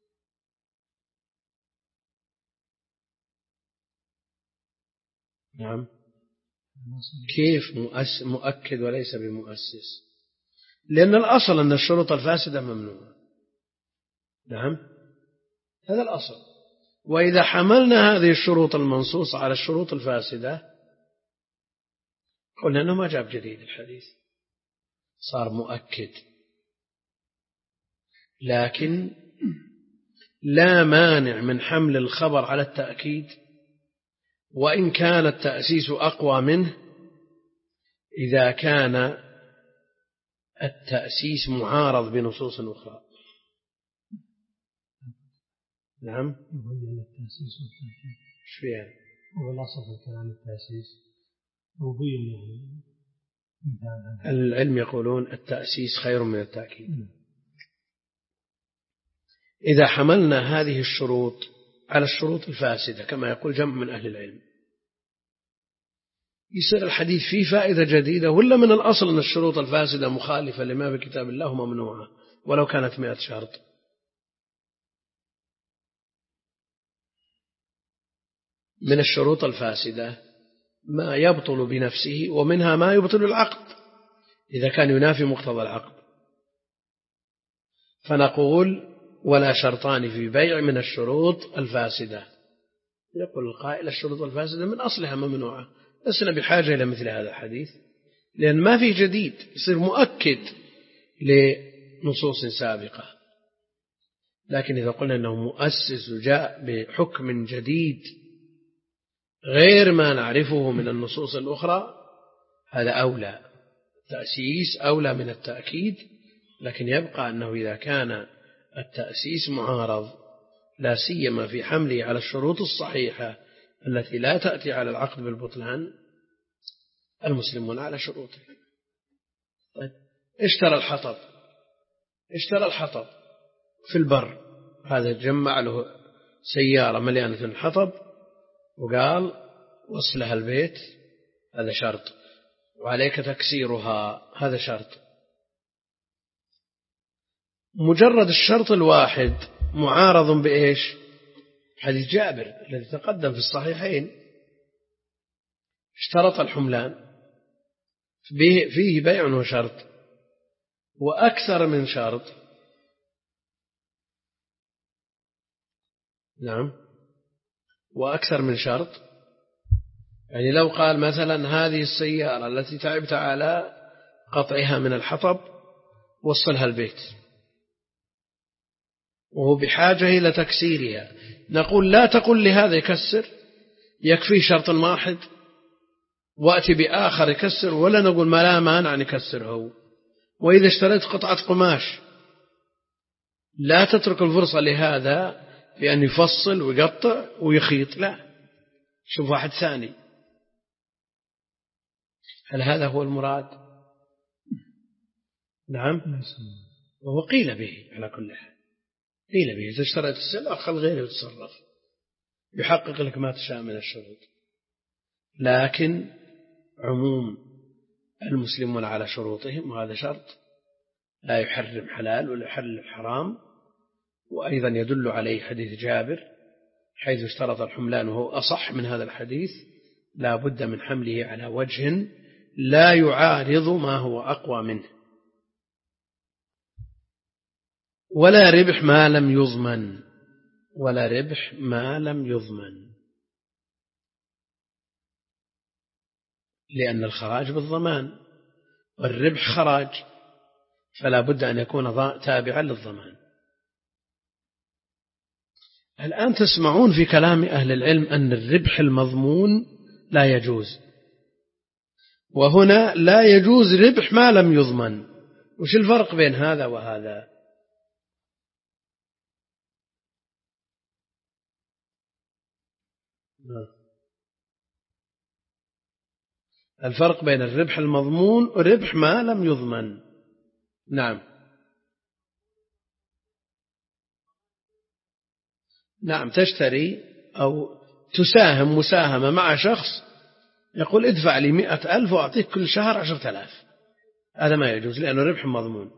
نعم، كيف مؤكد وليس بمؤسس؟ لأن الأصل أن الشروط الفاسدة ممنوعة. نعم، هذا الأصل. وإذا حملنا هذه الشروط المنصوصة على الشروط الفاسدة قلنا أنه ما جاب جديد، الحديث صار مؤكد. لكن لا مانع من حمل الخبر على التأكيد، وإن كان التأسيس أقوى منه إذا كان التأسيس معارض بنصوص أخرى. نعم، يبين التأسيس والتأكيد. شو يعني؟ هو الأصل في كلام التأسيس يبين يعني. العلم يقولون التأسيس خير من التأكيد. إذا حملنا هذه الشروط على الشروط الفاسدة كما يقول جمع من أهل العلم يصير الحديث فيه فائدة جديدة، ولا من الأصل أن الشروط الفاسدة مخالفة لما بكتاب الله ممنوعة ولو كانت مئة شرط. من الشروط الفاسدة ما يبطل بنفسه، ومنها ما يبطل العقد إذا كان ينافي مقتضى العقد. فنقول ولا شرطان في بيع من الشروط الفاسدة. يقول القائل الشروط الفاسدة من أصلها ممنوعة، لسنا بحاجة إلى مثل هذا الحديث لأن ما فيه جديد، يصير مؤكد لنصوص سابقة. لكن إذا قلنا أنه مؤسس جاء بحكم جديد غير ما نعرفه من النصوص الأخرى هذا أولى، التأسيس أولى من التأكيد. لكن يبقى أنه إذا كان التأسيس معارض لا سيما في حمله على الشروط الصحيحة التي لا تأتي على العقد بالبطلان، المسلمون على شروطه. طيب، اشترى الحطب اشترى الحطب في البر، هذا جمع له سيارة مليانة الحطب وقال وصلها البيت، هذا شرط، وعليك تكسيرها، هذا شرط. مجرد الشرط الواحد معارض بإيش؟ حديث جابر الذي تقدم في الصحيحين، اشترط الحملان فيه بيع وشرط وأكثر من شرط. نعم، وأكثر من شرط. يعني لو قال مثلا هذه السيارة التي تعبت على قطعها من الحطب وصلها البيت وهو بحاجة إلى تكسيرها، نقول لا تقل لهذا يكسر، يكفي شرط واحد وأتي بآخر يكسر، ولا نقول ما لا مانع أن يكسره. وإذا اشتريت قطعة قماش لا تترك الفرصة لهذا بأن يفصل ويقطع ويخيط، لا، شوف واحد ثاني. هل هذا هو المراد؟ نعم، وهو قيل به على كل حال، قيل به إذا اشتريت السلعة خل غيره يتصرف يحقق لك ما تشاء من الشروط. لكن عموم المسلمون على شروطهم وهذا شرط لا يحرم حلال ولا يحلل حرام. وأيضا يدل عليه حديث جابر حيث اشترط الحملان، وهو أصح من هذا الحديث، لا بد من حمله على وجه لا يعارض ما هو أقوى منه. ولا ربح ما لم يضمن، ولا ربح ما لم يضمن، لأن الخراج بالضمان. والربح خراج، فلا بد أن يكون تابعا للضمان. الآن تسمعون في كلام أهل العلم أن الربح المضمون لا يجوز، وهنا لا يجوز ربح ما لم يضمن. وش الفرق بين هذا وهذا؟ الفرق بين الربح المضمون وربح ما لم يضمن. نعم نعم تشتري أو تساهم مساهمة مع شخص يقول ادفع لي مئة ألف وأعطيك كل شهر عشرة آلاف، هذا ما يجوز لأنه ربح مضمون.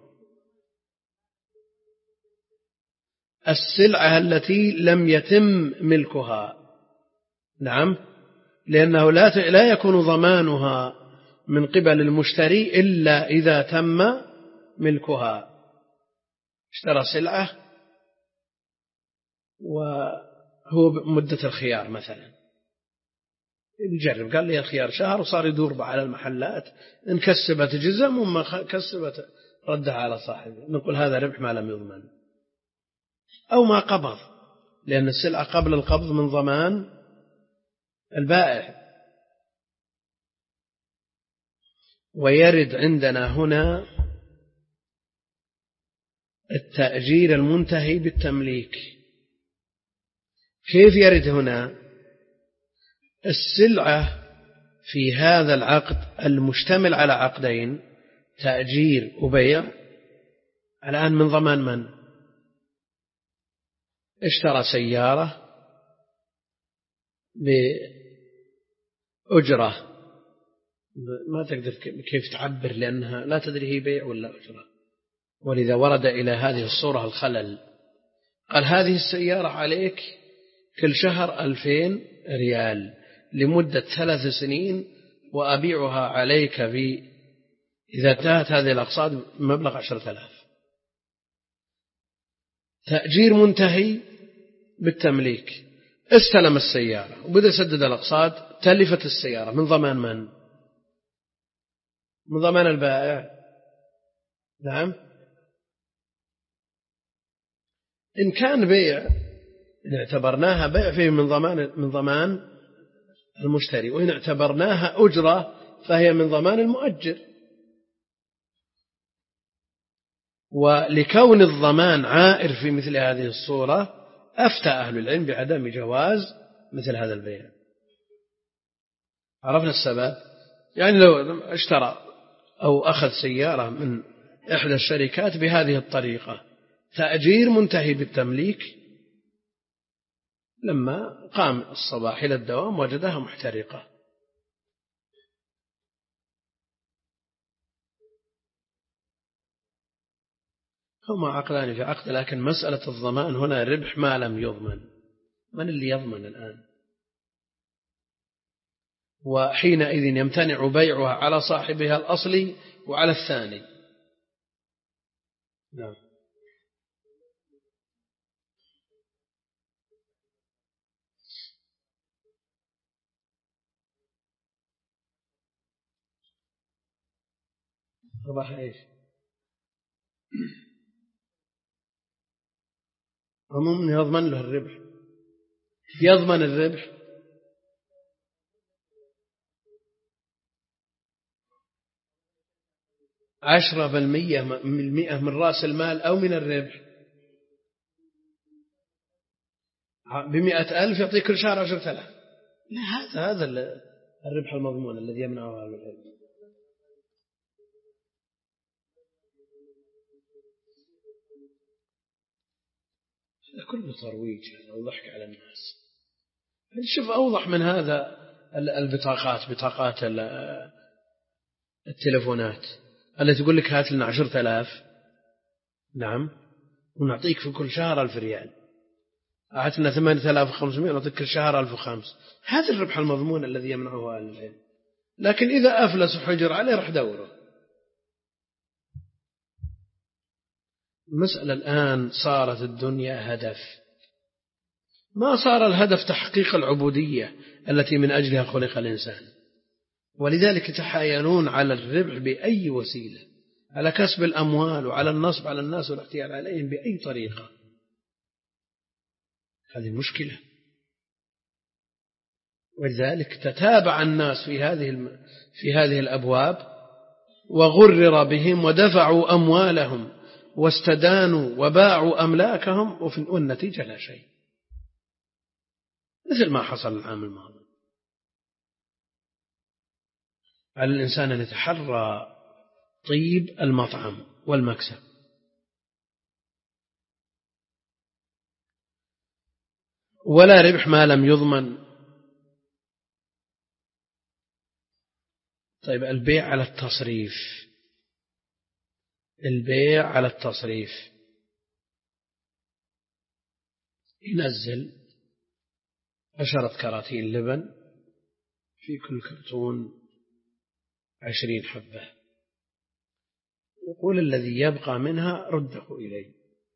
السلعة التي لم يتم ملكها، نعم، لأنه لا لا يكون ضمانها من قبل المشتري إلا إذا تم ملكها. اشترى سلعة وهو مدة الخيار مثلا، يجرب، قال لي الخيار شهر، وصار يدور على المحلات، إن كسبت جزم وما كسبت ردها على صاحبه، نقول هذا ربح ما لم يضمن. أو ما قبض، لأن السلعة قبل القبض من ضمان البائع. ويرد عندنا هنا التأجير المنتهي بالتمليك. كيف يرد هنا؟ السلعة في هذا العقد المشتمل على عقدين، تأجير وبيع، الآن من ضمان من؟ اشترى سيارة بأجرة، ما تقدر كيف تعبر لأنها لا تدري هي بيع ولا أجرة، ولذا ورد إلى هذه الصورة الخلل. قال هذه السيارة عليك كل شهر ألفين ريال لمدة ثلاث سنين، وأبيعها عليك في إذا انتهت هذه الأقساط مبلغ عشرة آلاف. تأجير منتهي بالتمليك، استلم السيارة وبدأ يسدد الأقساط، تلفت السيارة، من ضمان من؟ من ضمان البائع. نعم، إن كان بيع إن اعتبرناها بيع فيه من ضمان من ضمان المشتري، وإن اعتبرناها أجرة فهي من ضمان المؤجر. ولكون الضمان عائر في مثل هذه الصورة أفتى أهل العلم بعدم جواز مثل هذا البيع. عرفنا السبب؟ يعني لو اشترى أو أخذ سيارة من إحدى الشركات بهذه الطريقة، تأجير منتهي بالتمليك، لما قام الصباح إلى الدوام وجدها محترقة. هما عقدان في عقد، لكن مسألة الضمان هنا ربح ما لم يضمن. من اللي يضمن الآن؟ وحينئذ يمتنع بيعها على صاحبها الأصلي وعلى الثاني. نعم. صباح إيش؟ عموم يضمن له الربح، يضمن الربح. عشرة بالمئة من المئة من رأس المال أو من الربح. بمئة ألف يعطي كل شهر عشرة آلاف. هذا هذا الربح المضمون الذي يمنعه أهل العلم. هذا كله ترويج وضحك على الناس. شوف أوضح من هذا البطاقات، بطاقات التلفونات التي تقول لك هات لنا عشرة آلاف، نعم، ونعطيك في كل شهر ألف ريال. هات لنا ثمانية آلاف وخمسمائة ونعطيك كل شهر ألف وخمس. هذا الربح المضمون الذي يمنعه أهل العلم. لكن إذا أفلس وحجر عليه راح دوره. المسألة الآن صارت الدنيا هدف، ما صار الهدف تحقيق العبودية التي من أجلها خلق الإنسان. ولذلك يتحايلون على الربح بأي وسيلة، على كسب الأموال وعلى النصب على الناس والاحتيال عليهم بأي طريقة. هذه مشكلة. ولذلك تتابع الناس في هذه في هذه الأبواب وغرر بهم ودفعوا أموالهم واستدانوا وباعوا أملاكهم، والنتيجة لا شيء، مثل ما حصل العام الماضي. على الإنسان أن يتحرى طيب المطعم والمكسب. ولا ربح ما لم يضمن. طيب البيع على التصريف، البيع على التصريف ينزل عشرة كراتين لبن في كل كرتون عشرين حبة، يقول الذي يبقى منها رده إلي.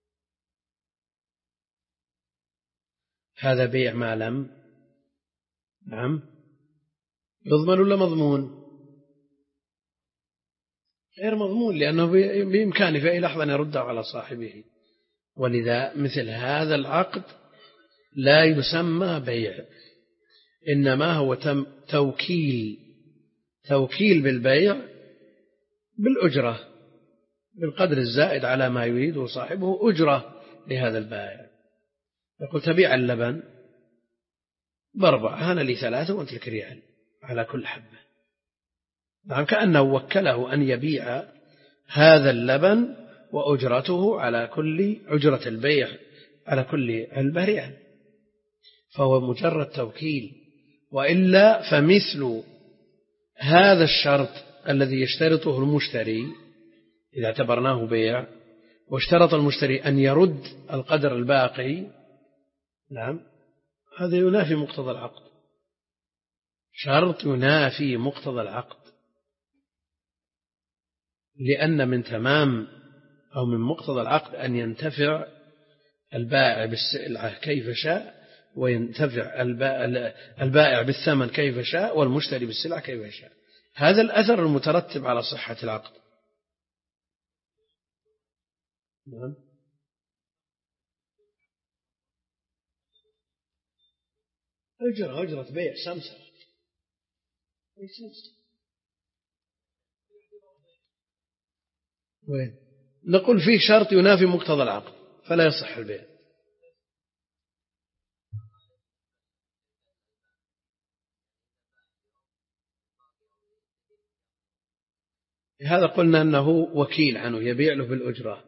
هذا بيع ما لم نعم يضمن ولا مضمون؟ غير مضمون، لأنه بإمكانه في أي لحظة أن يرده على صاحبه. ولذا مثل هذا العقد لا يسمى بيع، إنما هو توكيل، توكيل بالبيع بالأجرة، بالقدر الزائد على ما يريده صاحبه أجرة لهذا البائع. يقول تبيع اللبن بأربعة، أنا لي ثلاثة وأنت لك ريال على كل حبة. نعم، كأنه وكله أن يبيع هذا اللبن وأجرته على كل أجرة البيع على كل علبة ريال، فهو مجرد توكيل. وإلا فمثل هذا الشرط الذي يشترطه المشتري إذا اعتبرناه بيع، واشترط المشتري أن يرد القدر الباقي، نعم، هذا ينافي مقتضى العقد، شرط ينافي مقتضى العقد. لأن من تمام أو من مقتضى العقد أن ينتفع البائع بالسلعة كيف شاء، وينتفع البائع بالثمن كيف شاء، والمشتري بالسلعة كيف شاء. هذا الأثر المترتب على صحة العقد. نعم. أجرة أجرة بيع سمسرة. وين؟ نقول فيه شرط ينافي مقتضى العقد فلا يصح البيع. هذا قلنا أنه وكيل عنه يبيع له بالأجرة.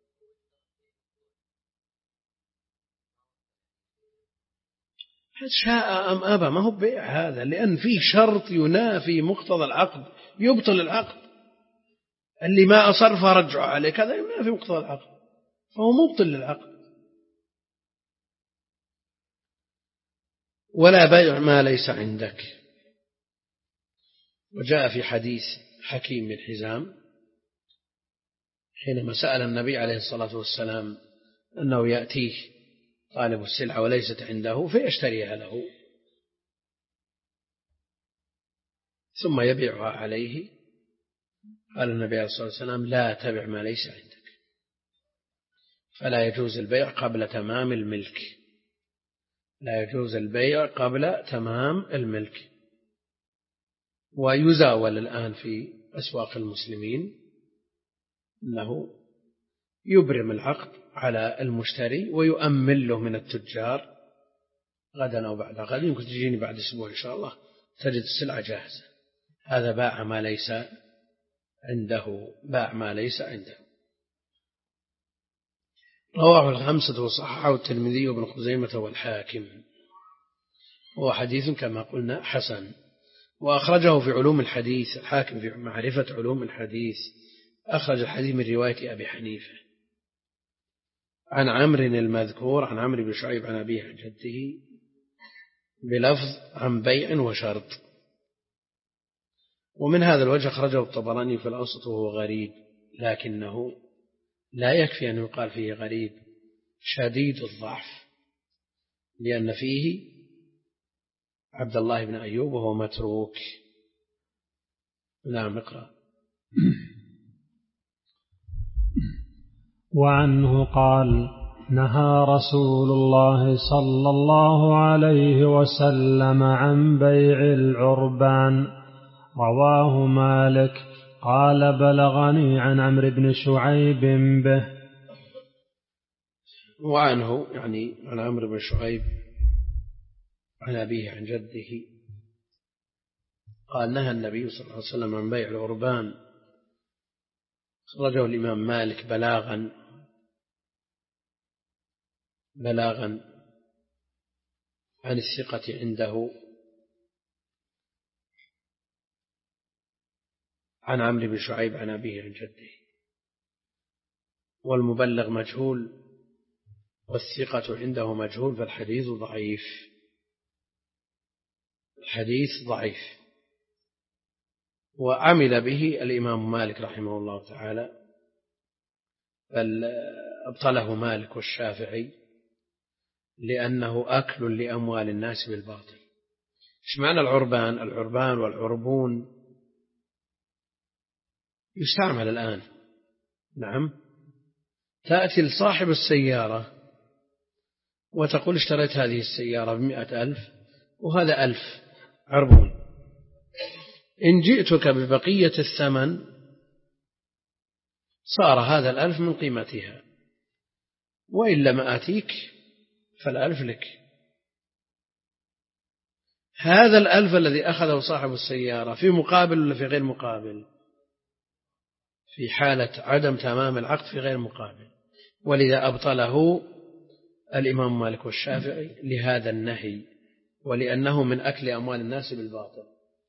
شاء أم أبى ما هو بيع هذا، لأن فيه شرط ينافي مقتضى العقد يبطل العقد. اللي ما أصر فرجع عليك هذا ينافي مقتضى العقد، فهو مبطل للعقد. ولا بيع ما ليس عندك. وجاء في حديث حكيم بن حزام حينما سأل النبي عليه الصلاة والسلام أنه يأتيه طالب السلعة وليست عنده فيشتريها له ثم يبيعها عليه، قال النبي عليه الصلاة والسلام لا تبع ما ليس عندك، فلا يجوز البيع قبل تمام الملك، لا يجوز البيع قبل تمام الملك. ويزاول الآن في أسواق المسلمين أنه يبرم العقد على المشتري ويؤمن له من التجار غدا أو بعد غد، يمكن تجيني بعد أسبوع إن شاء الله تجد السلعة جاهزة. هذا باع ما ليس عنده، باع ما ليس عنده. رواه الخمسة وصححه الترمذي وابن خزيمة والحاكم، وهو حديث كما قلنا حسن. وأخرجه في علوم الحديث الحاكم في معرفة علوم الحديث، أخرج الحديث من رواية أبي حنيفة عن عمرو المذكور عن عمرو بن شعيب عن أبيه عن جده بلفظ عن بيع وشرط. ومن هذا الوجه أخرجه الطبراني في الأوسط وهو غريب، لكنه لا يكفي أن يقال فيه غريب شديد الضعف، لأن فيه عبد الله بن أيوب وهو متروك، نعم اقرأ. وعنه قال: نهى رسول الله صلى الله عليه وسلم عن بيع العربان. رواه مالك. قال: بلغني عن عمرو بن شعيب به. وعنه يعني عن عمرو بن شعيب عن أبيه عن جده قال: نهى النبي صلى الله عليه وسلم عن بيع العربان. خرجه الإمام مالك بلاغا بلاغا عن الثقة عنده عن عمرو بن شعيب عن أبيه عن جده، والمبلغ مجهول والثقة عنده مجهول، فالحديث ضعيف. الحديث ضعيف. وعمل به الإمام مالك رحمه الله تعالى، بل أبطله مالك والشافعي لأنه أكل لأموال الناس بالباطل. إيش معنى العربان؟ العربان والعربون يستعمل الآن. نعم، تأتي لصاحب السيارة وتقول: اشتريت هذه السيارة بمئة ألف وهذا ألف عربون، إن جئتك ببقية الثمن صار هذا الألف من قيمتها، وإن لم آتيك فالألف لك. هذا الألف الذي أخذه صاحب السيارة في مقابل ولا في غير مقابل؟ في حالة عدم تمام العقد في غير مقابل، ولذا أبطله الإمام مالك والشافعي لهذا النهي، ولأنه من أكل أموال الناس بالباطل.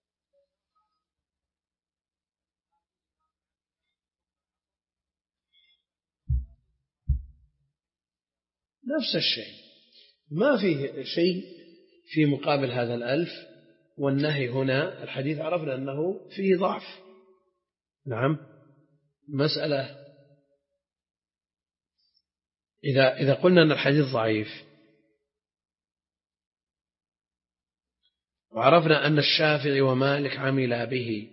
نفس الشيء، ما فيه شيء في مقابل هذا الألف، والنهي هنا الحديث عرفنا أنه فيه ضعف. نعم، مسألة إذا إذا قلنا أن الحديث ضعيف وعرفنا أن الشافعي ومالك عملا به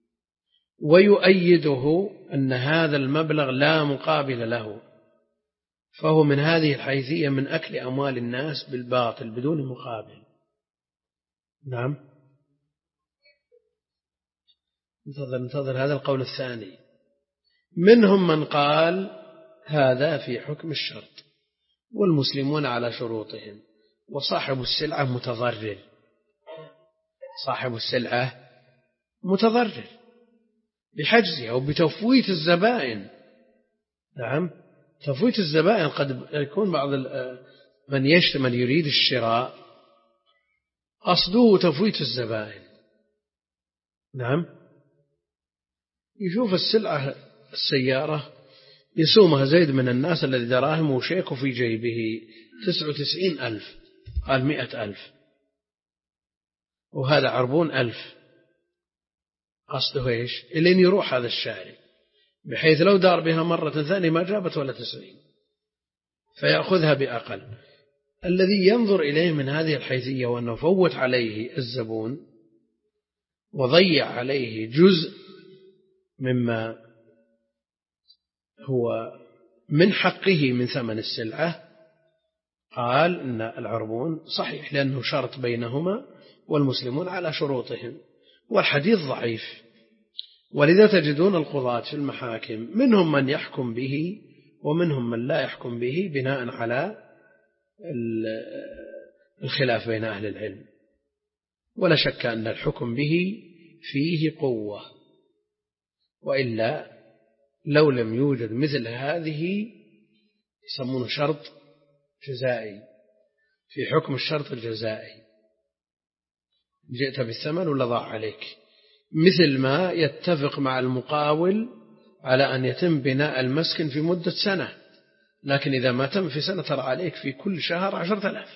ويؤيده أن هذا المبلغ لا مقابل له، فهو من هذه الحيثية من أكل أموال الناس بالباطل بدون مقابل. نعم، انتظر انتظر هذا القول الثاني. منهم من قال هذا في حكم الشرط والمسلمون على شروطهم، وصاحب السلعة متضرر. صاحب السلعة متضرر بحجزها أو بتفويت الزبائن. نعم، تفويت الزبائن قد يكون بعض من يشتري من يريد الشراء قصده تفويت الزبائن. نعم، يشوف السلعة السيارة يسومها زيد من الناس الذي دراهم وشيك في جيبه تسعة وتسعين ألف، قال مئة ألف، وهذا عربون ألف، قصده إيش؟ إلين يروح هذا الشاري، بحيث لو دار بها مرة ثانية ما جابت ولا تسعين، فيأخذها بأقل. الذي ينظر إليه من هذه الحيثية وأنه فوت عليه الزبون وضيع عليه جزء مما هو من حقه من ثمن السلعة، قال إن العربون صحيح لأنه شرط بينهما والمسلمون على شروطهم، والحديث ضعيف. ولذا تجدون القضاة في المحاكم منهم من يحكم به ومنهم من لا يحكم به بناء على الخلاف بين أهل العلم، ولا شك أن الحكم به فيه قوة، وإلا لو لم يوجد مثل هذه يسمونه شرط جزائي، في حكم الشرط الجزائي، جئت بالثمن ولا ضاع عليك، مثل ما يتفق مع المقاول على أن يتم بناء المسكن في مدة سنة، لكن إذا ما تم في سنة ترى عليك في كل شهر عشرة آلاف.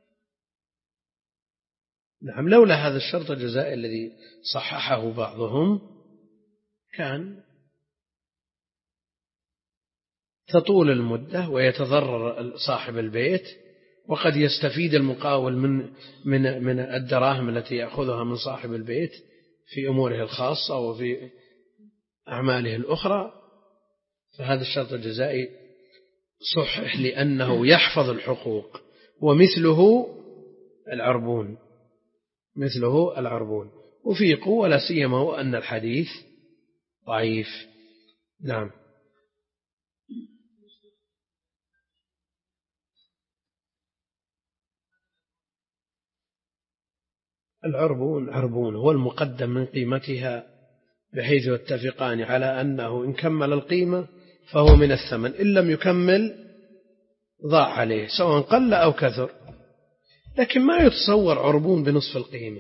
نعم، لولا هذا الشرط الجزائي الذي صححه بعضهم كان تطول المدة ويتضرر صاحب البيت، وقد يستفيد المقاول من من من الدراهم التي يأخذها من صاحب البيت في أموره الخاصة وفي أعماله الأخرى، فهذا الشرط الجزائي صحح لأنه يحفظ الحقوق، ومثله العربون مثله العربون وفي قوة، لا سيما هو أن الحديث ضعيف. نعم. العربون عربون هو المقدم من قيمتها، بحيث يتفقان على أنه إن كمل القيمة فهو من الثمن، إن لم يكمل ضاع عليه سواء قل أو كثر. لكن ما يتصور عربون بنصف القيمة.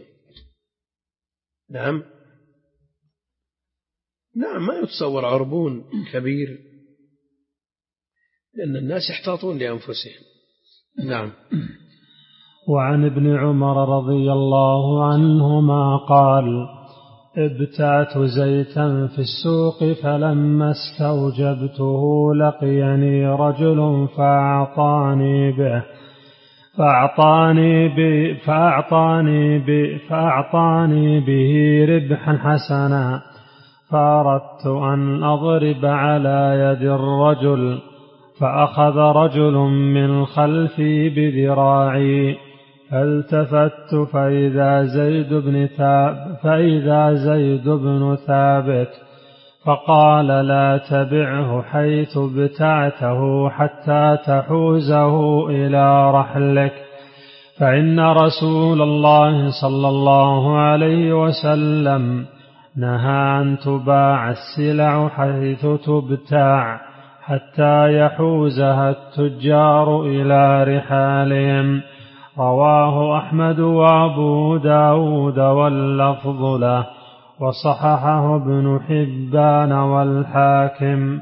نعم نعم ما يتصور عربون كبير، لأن الناس يحتاطون لأنفسهم. نعم. وعن ابن عمر رضي الله عنهما قال: ابتعت زيتا في السوق فلما استوجبته لقيني رجل فأعطاني به فأعطاني به فأعطاني به, فأعطاني به ربحا حسنا، فأردت أن أضرب على يد الرجل، فأخذ رجل من خلفي بذراعي، فالتفت فإذا زيد بن ثابت فإذا زيد بن ثابت فقال: لا تبعه حيث ابتعته حتى تحوزه إلى رحلك، فإن رسول الله صلى الله عليه وسلم نهى أن تباع السلع حيث تبتاع حتى يحوزها التجار إلى رحالهم. رواه أحمد وأبو داود واللفظ له، وصححه ابن حبان والحاكم.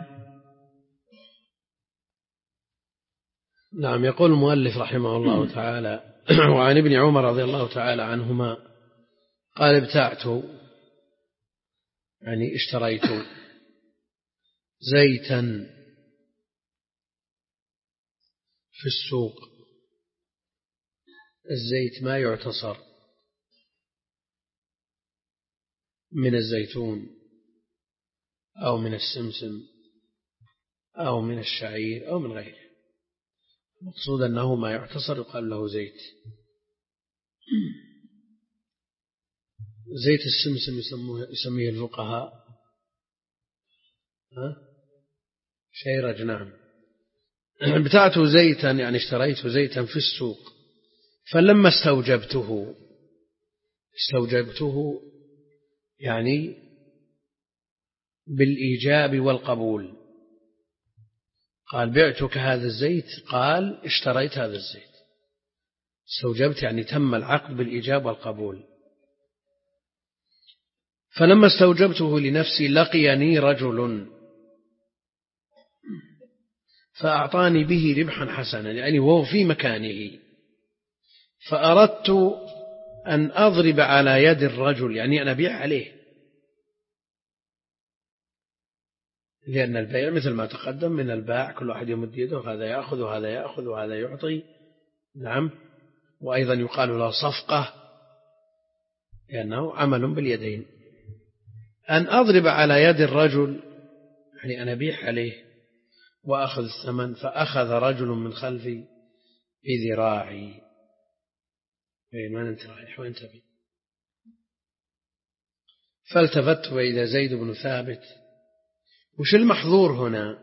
نعم. يقول المؤلف رحمه الله تعالى: وعن ابن عمر رضي الله تعالى عنهما قال: ابتعت يعني اشتريت زيتا في السوق. الزيت ما يعتصر من الزيتون أو من السمسم أو من الشعير أو من غيره، المقصود أنه ما يعتصر يقال له زيت. زيت السمسم يسميه الفقهاء شيرج. نعم. ابتعت زيتا يعني اشتريت زيتا في السوق، فلما استوجبته استوجبته يعني بالإيجاب والقبول. قال: بعتك هذا الزيت، قال: اشتريت هذا الزيت. استوجبت يعني تم العقد بالإيجاب والقبول. فلما استوجبته لنفسي لقيني رجل فأعطاني به ربحا حسنا، يعني وهو في مكانه، فأردت أن أضرب على يد الرجل، يعني أن أبيع عليه، لأن البيع مثل ما تقدم من الباع كل واحد يمد يده، هذا يأخذ وهذا يأخذ وهذا يعطي. نعم. وأيضا يقال له صفقة لأنه عمل باليدين. أن أضرب على يد الرجل يعني أن أبيع عليه وأخذ الثمن، فأخذ رجل من خلفي بذراعي. ما أنت رايح وين تبي؟ فالتفت وإذا زيد بن ثابت. وش المحظور هنا؟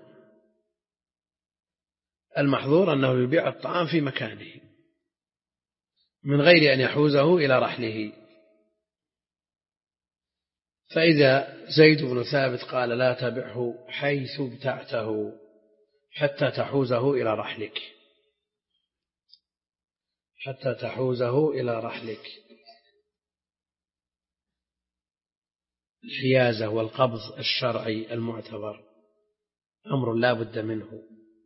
المحظور أنه يبيع الطعام في مكانه من غير أن يحوزه إلى رحله. فإذا زيد بن ثابت قال: لا تبعه حيث ابتعته حتى تحوزه إلى رحلك حتى تحوزه إلى رحلك. الحيازة والقبض الشرعي المعتبر أمر لا بد منه،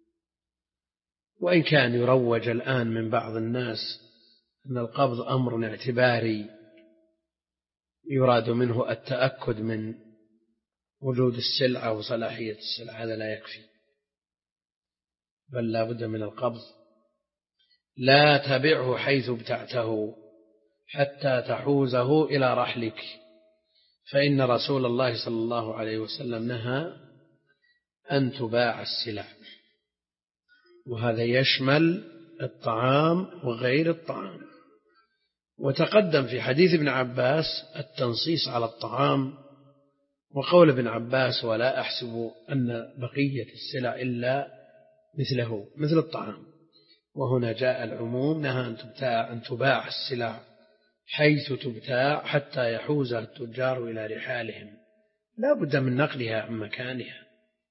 وإن كان يروج الآن من بعض الناس أن القبض أمر اعتباري يراد منه التأكد من وجود السلعة وصلاحية السلعة، هذا لا يكفي، بل لا بد من القبض. لا تبعه حيث ابتعته حتى تحوزه إلى رحلك. فإن رسول الله صلى الله عليه وسلم نهى أن تباع السلع، وهذا يشمل الطعام وغير الطعام. وتقدم في حديث ابن عباس التنصيص على الطعام، وقول ابن عباس ولا أحسب أن بقية السلع إلا مثله مثل الطعام. وهنا جاء العموم، نهى أن تبتاع أن تباع السلع حيث تبتاع حتى يحوزها التجار إلى رحالهم، لا بد من نقلها عن مكانها.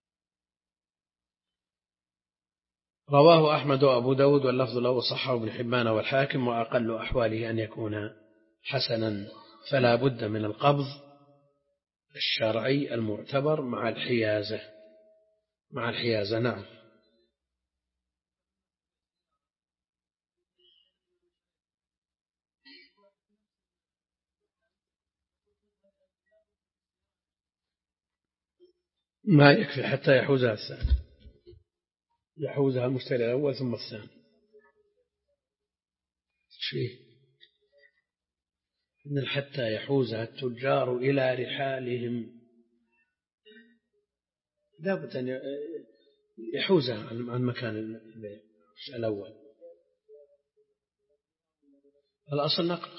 رواه أحمد وأبو داود واللفظ له وصححه ابن حبان والحاكم، وأقل أحواله أن يكون حسنا، فلا بد من القبض الشرعي المعتبر مع الحيازة مع الحيازة نعم. ما يكفي حتى يحوزها الثاني، يحوزها المشتري الأول ثم الثاني. شيء من حتى يحوزها التجار إلى رحالهم، لا بد أن يحوزها عن مكان الأول. الأصل نقل.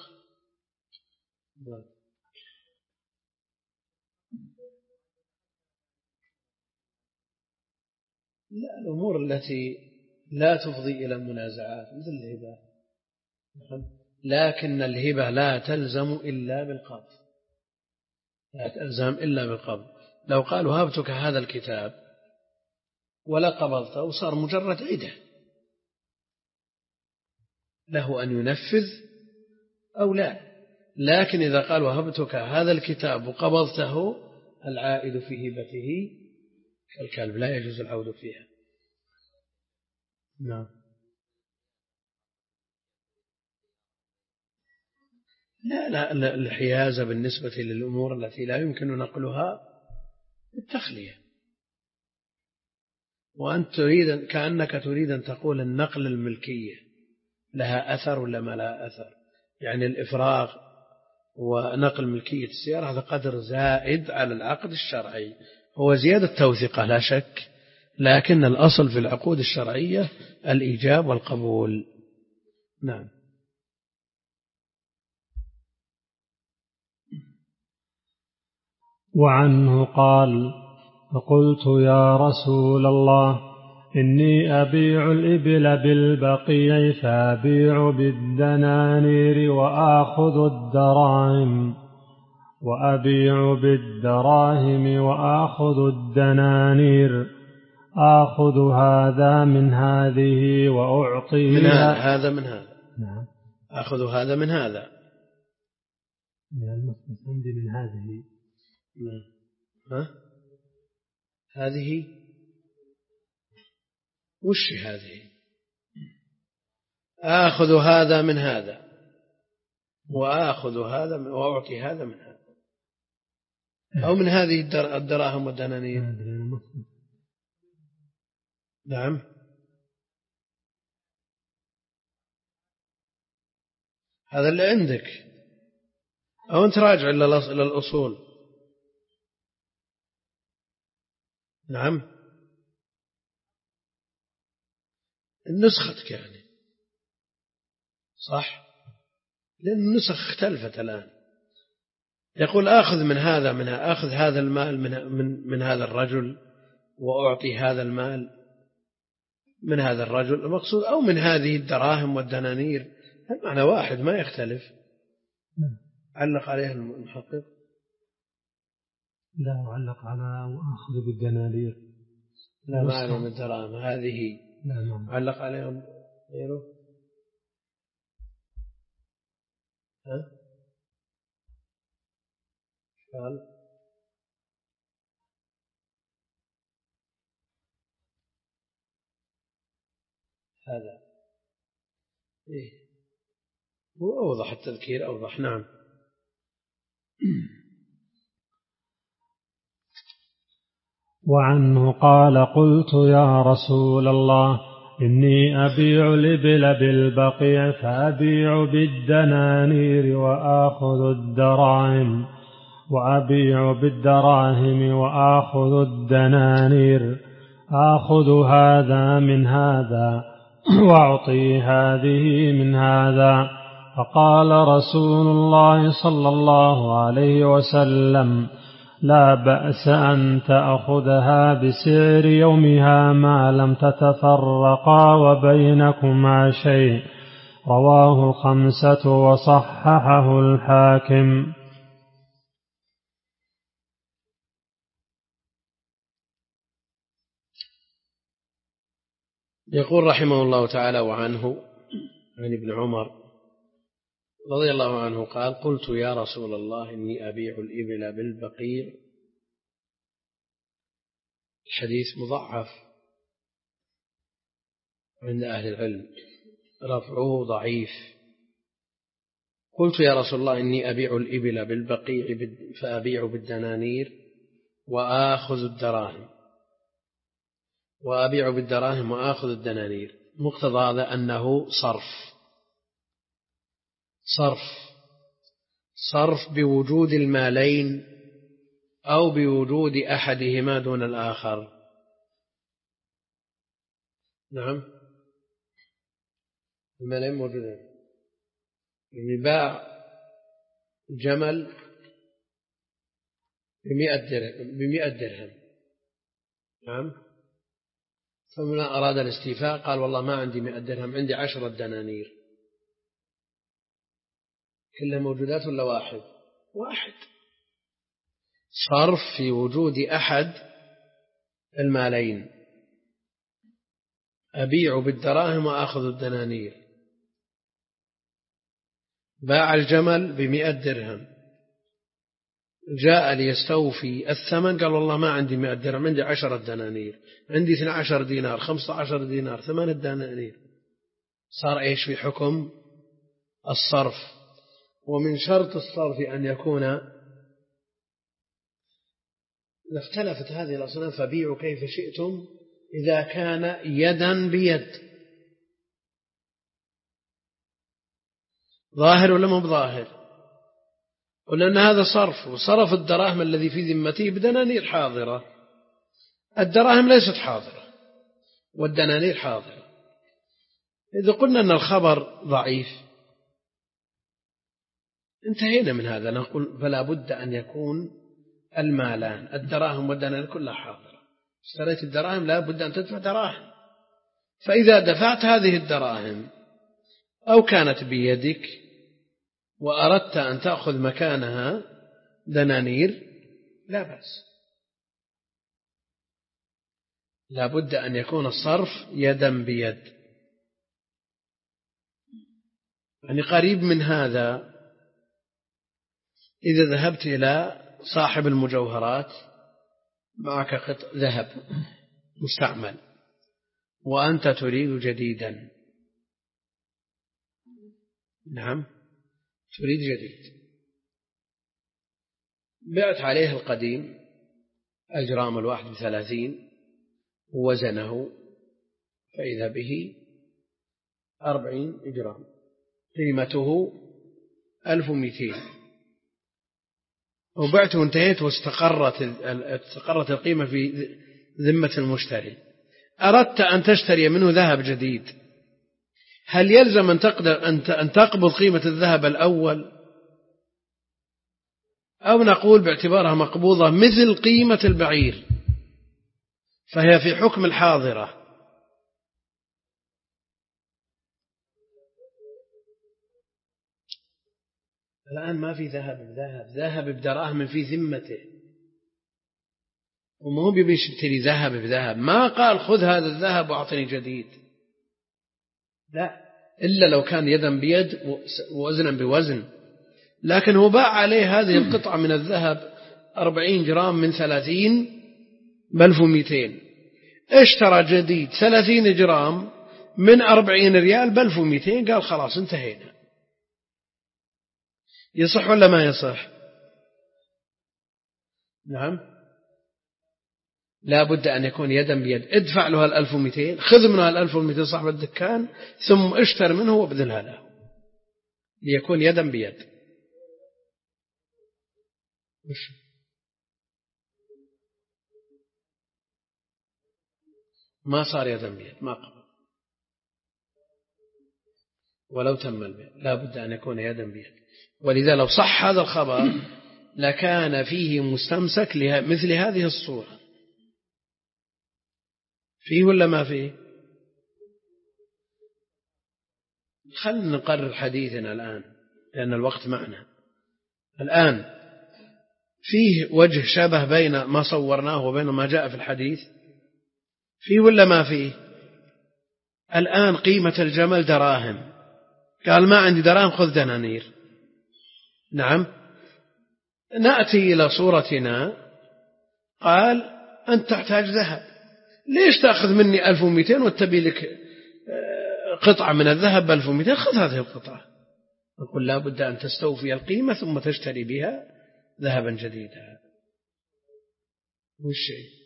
لا، الأمور التي لا تفضي إلى المنازعات مثل الهبة، لكن الهبة لا تلزم إلا بالقبض، لا تلزم إلا بالقبض. لو قالوا هبتك هذا الكتاب ولا قبضته صار مجرد عدة، له أن ينفذ أو لا. لكن إذا قالوا هبتك هذا الكتاب وقبضته، العائد في هبته كالكلب لا يجوز العود فيها. نعم. لا لا الحيازة بالنسبة للأمور التي لا يمكن نقلها بالتخلية. وأنت تريد كأنك تريد أن تقول النقل الملكية لها أثر ولا ما لها أثر، يعني الإفراغ ونقل ملكية السيارة هذا قدر زائد على العقد الشرعي، هو زيادة توثيقة لا شك، لكن الأصل في العقود الشرعية الإيجاب والقبول. نعم. وعنه قال: فقلت يا رسول الله إني أبيع الإبل بالبقيع فأبيع بالدنانير وآخذ الدراهم وأبيع بالدراهم وآخذ الدنانير، آخذ هذا من هذه وأعطي من هذا من هذا. نعم. آخذ هذا من هذا. المثبت عندي من هذه. ها؟ هذه وش هذه؟ آخذ هذا من هذا وآخذ هذا وأعطي هذا من هذا، أو من هذه الدراهم والدنانير. نعم. هذا اللي عندك، أو أنت راجع إلى الأصول. نعم. نسختك يعني صح، لأن النسخ اختلفت الآن. يقول آخذ من هذا منها، آخذ هذا المال من, من, من هذا الرجل وأعطي هذا المال من هذا الرجل، المقصود أو من هذه الدراهم والدنانير، المعنى واحد ما يختلف. علق عليها المحقق. لا علق على وأخذ بالدنانير. لا معنى من الدراهم هذه. لا علق عليهم غيره. ها؟ قال هذا إيه، هو أوضح التذكير أوضح. نعم. وعنه قال: قلت يا رسول الله إني أبيع الإبل بالبقيع فأبيع بالدنانير وآخذ الدراهم وأبيع بالدراهم وآخذ الدنانير، آخذ هذا من هذا وأعطي هذه من هذا. فقال رسول الله صلى الله عليه وسلم: لا بأس أن تأخذها بسعر يومها ما لم تتفرقا وبينكما شيء. رواه الخمسة وصححه الحاكم. يقول رحمه الله تعالى وعنه عن ابن عمر رضي الله عنه قال: قلت يا رسول الله إني أبيع الإبل بالبقيع. الحديث مضعف عند أهل العلم، رفعه ضعيف. قلت يا رسول الله إني أبيع الإبل بالبقيع فأبيع بالدنانير وآخذ الدراهم وأبيع بالدراهم وآخذ الدنانير. مقتضى هذا أنه صرف صرف صرف بوجود المالين أو بوجود أحدهما دون الآخر. نعم، المالين موجودين. يعني باع جمل بمئة درهم بمئة درهم نعم، ثم أراد الاستيفاء قال: والله ما عندي مئة درهم، عندي عشرة دنانير. كلها موجودات ولا واحد؟ واحد. صرف في وجود أحد المالين، أبيع بالدراهم وأخذ الدنانير. باع الجمل بمئة درهم، جاء ليستوفي الثمن قال: والله ما عندي مئة درهم، عندي عشرة دنانير، عندي اثنى عشر دينار، خمسة عشر دينار، ثمانية دنانير. صار إيش في حكم الصرف؟ ومن شرط الصرف أن يكون، لاختلفت هذه الأصناف فبيعوا كيف شئتم إذا كان يدا بيد. ظاهر ولا مو بظاهر؟ قلنا أن هذا صرف، وصرف الدراهم الذي في ذمته بدنانير حاضرة. الدراهم ليست حاضرة والدنانير حاضرة. إذا قلنا أن الخبر ضعيف انتهينا من هذا، نقول فلا بد أن يكون المالان الدراهم والدنانير كلها حاضرة. اشتريت الدراهم لا بد أن تدفع دراهم، فإذا دفعت هذه الدراهم أو كانت بيدك وأردت أن تأخذ مكانها دنانير لا بأس. لا بد أن يكون الصرف يدا بيد. يعني قريب من هذا، إذا ذهبت إلى صاحب المجوهرات معك قطع ذهب مستعمل وأنت تريد جديدا، نعم تريد جديد، بعت عليه القديم الجرام الواحد بثلاثين ووزنه فإذا به أربعين جرام، قيمته ألف ومئتين، وبعت وانتهيت واستقرت استقرت القيمة في ذمة المشتري. أردت أن تشتري منه ذهب جديد، هل يلزم أن تقدر أن تقبض قيمة الذهب الأول، أو نقول باعتبارها مقبوضة مثل قيمة البعير فهي في حكم الحاضرة؟ الآن ما في ذهب بذهب، ذهب بدراهم في ذمته، وما هو بيشتري ذهب بذهب. ما قال خذ هذا الذهب وأعطني جديد، لا، إلا لو كان يدا بيد ووزنا بوزن. لكن هو باع عليه هذه القطعة من الذهب أربعين جرام من ثلاثين بألف ومئتين، اشترى جديد ثلاثين جرام من أربعين ريال بألف ومئتين، قال خلاص انتهينا. يصح ولا ما يصح؟ نعم، لا بد أن يكون يدا بيد. ادفع له الألف ومئتين، خذ منه الألف ومئتين صاحب الدكان، ثم اشتر منه وابذلها له ليكون يدا بيد. وش ما صار يدا بيد، ما قبض ولو تم البيع، لا بد أن يكون يدا بيد. ولذا لو صح هذا الخبر لكان فيه مستمسك مثل هذه الصورة. فيه ولا ما فيه؟ خلنا نقرر حديثنا الآن لأن الوقت معنا. الآن فيه وجه شبه بين ما صورناه وبين ما جاء في الحديث، فيه ولا ما فيه؟ الآن قيمة الجمل دراهم، قال ما عندي دراهم خذ دنانير. نعم، نأتي إلى صورتنا، قال أنت تحتاج ذهب، ليش تأخذ مني ألف ومئتين وتبي لك قطعة من الذهب بألف ومئتين؟ خذ هذه القطعة. نقول لا بد أن تستوفي القيمة ثم تشتري بها ذهبا جديدا. والشيء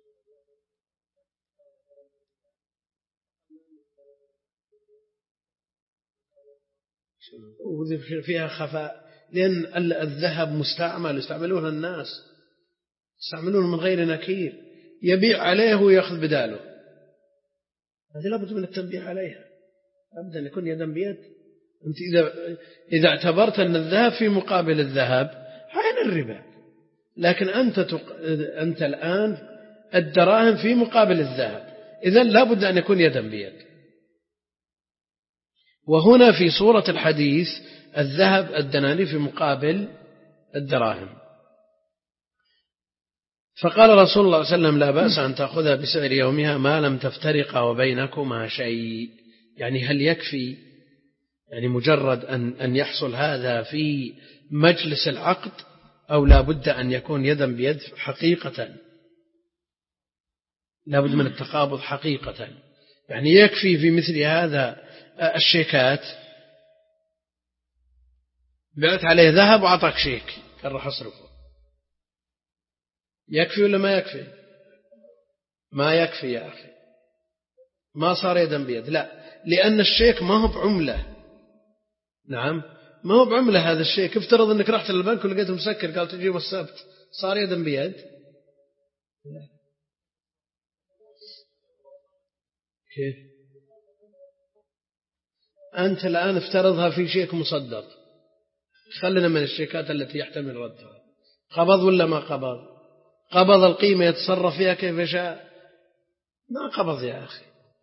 فيها خفاء، لأن الذهب مستعمل يستعملونه الناس، يستعملونه من غير نكير، يبيع عليه ويأخذ بداله. هذه لابد من التنبيه عليها، لابد أن يكون يدا بيد. أنت إذا إذا اعتبرت أن الذهب في مقابل الذهب عين الربا، لكن أنت تق... أنت الآن الدراهم في مقابل الذهب، إذن لابد أن يكون يدا بيد. وهنا في صورة الحديث الذهب الدنانير في مقابل الدراهم. فقال رسول الله صلى الله عليه وسلم لا بأس أن تأخذها بسعر يومها ما لم تفترق وبينكما شيء. يعني هل يكفي يعني مجرد أن أن يحصل هذا في مجلس العقد، أو لا بد أن يكون يدا بيد حقيقة؟ لا بد من التقابض حقيقة. يعني يكفي في مثل هذا الشيكات، بعت عليه ذهب وعطاك شيك قال راح أصرفه، يكفي ولا ما يكفي؟ ما يكفي يا أخي، ما صار يدا بيد. لا، لأن الشيك ما هو بعملة. نعم، ما هو بعملة هذا الشيك. افترض أنك رحت للبنك ولقيته مسكر قال تجيب السبت، صار يدا بيد؟ لا. كيف أنت الآن افترضها في شيك مصدر، خلنا من الشيكات التي يحتمل ردها، قبض ولا ما قبض؟ قبض القيمة يتصرف فيها كيف شاء؟ ما قبض يا أخي،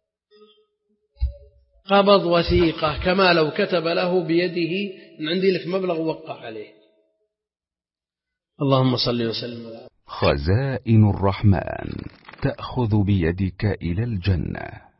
قبض وثيقة كما لو كتب له بيده من عندي لك مبلغ ووقع عليه. اللهم صل وسلم على خزائن الرحمن تأخذ بيدك إلى الجنة.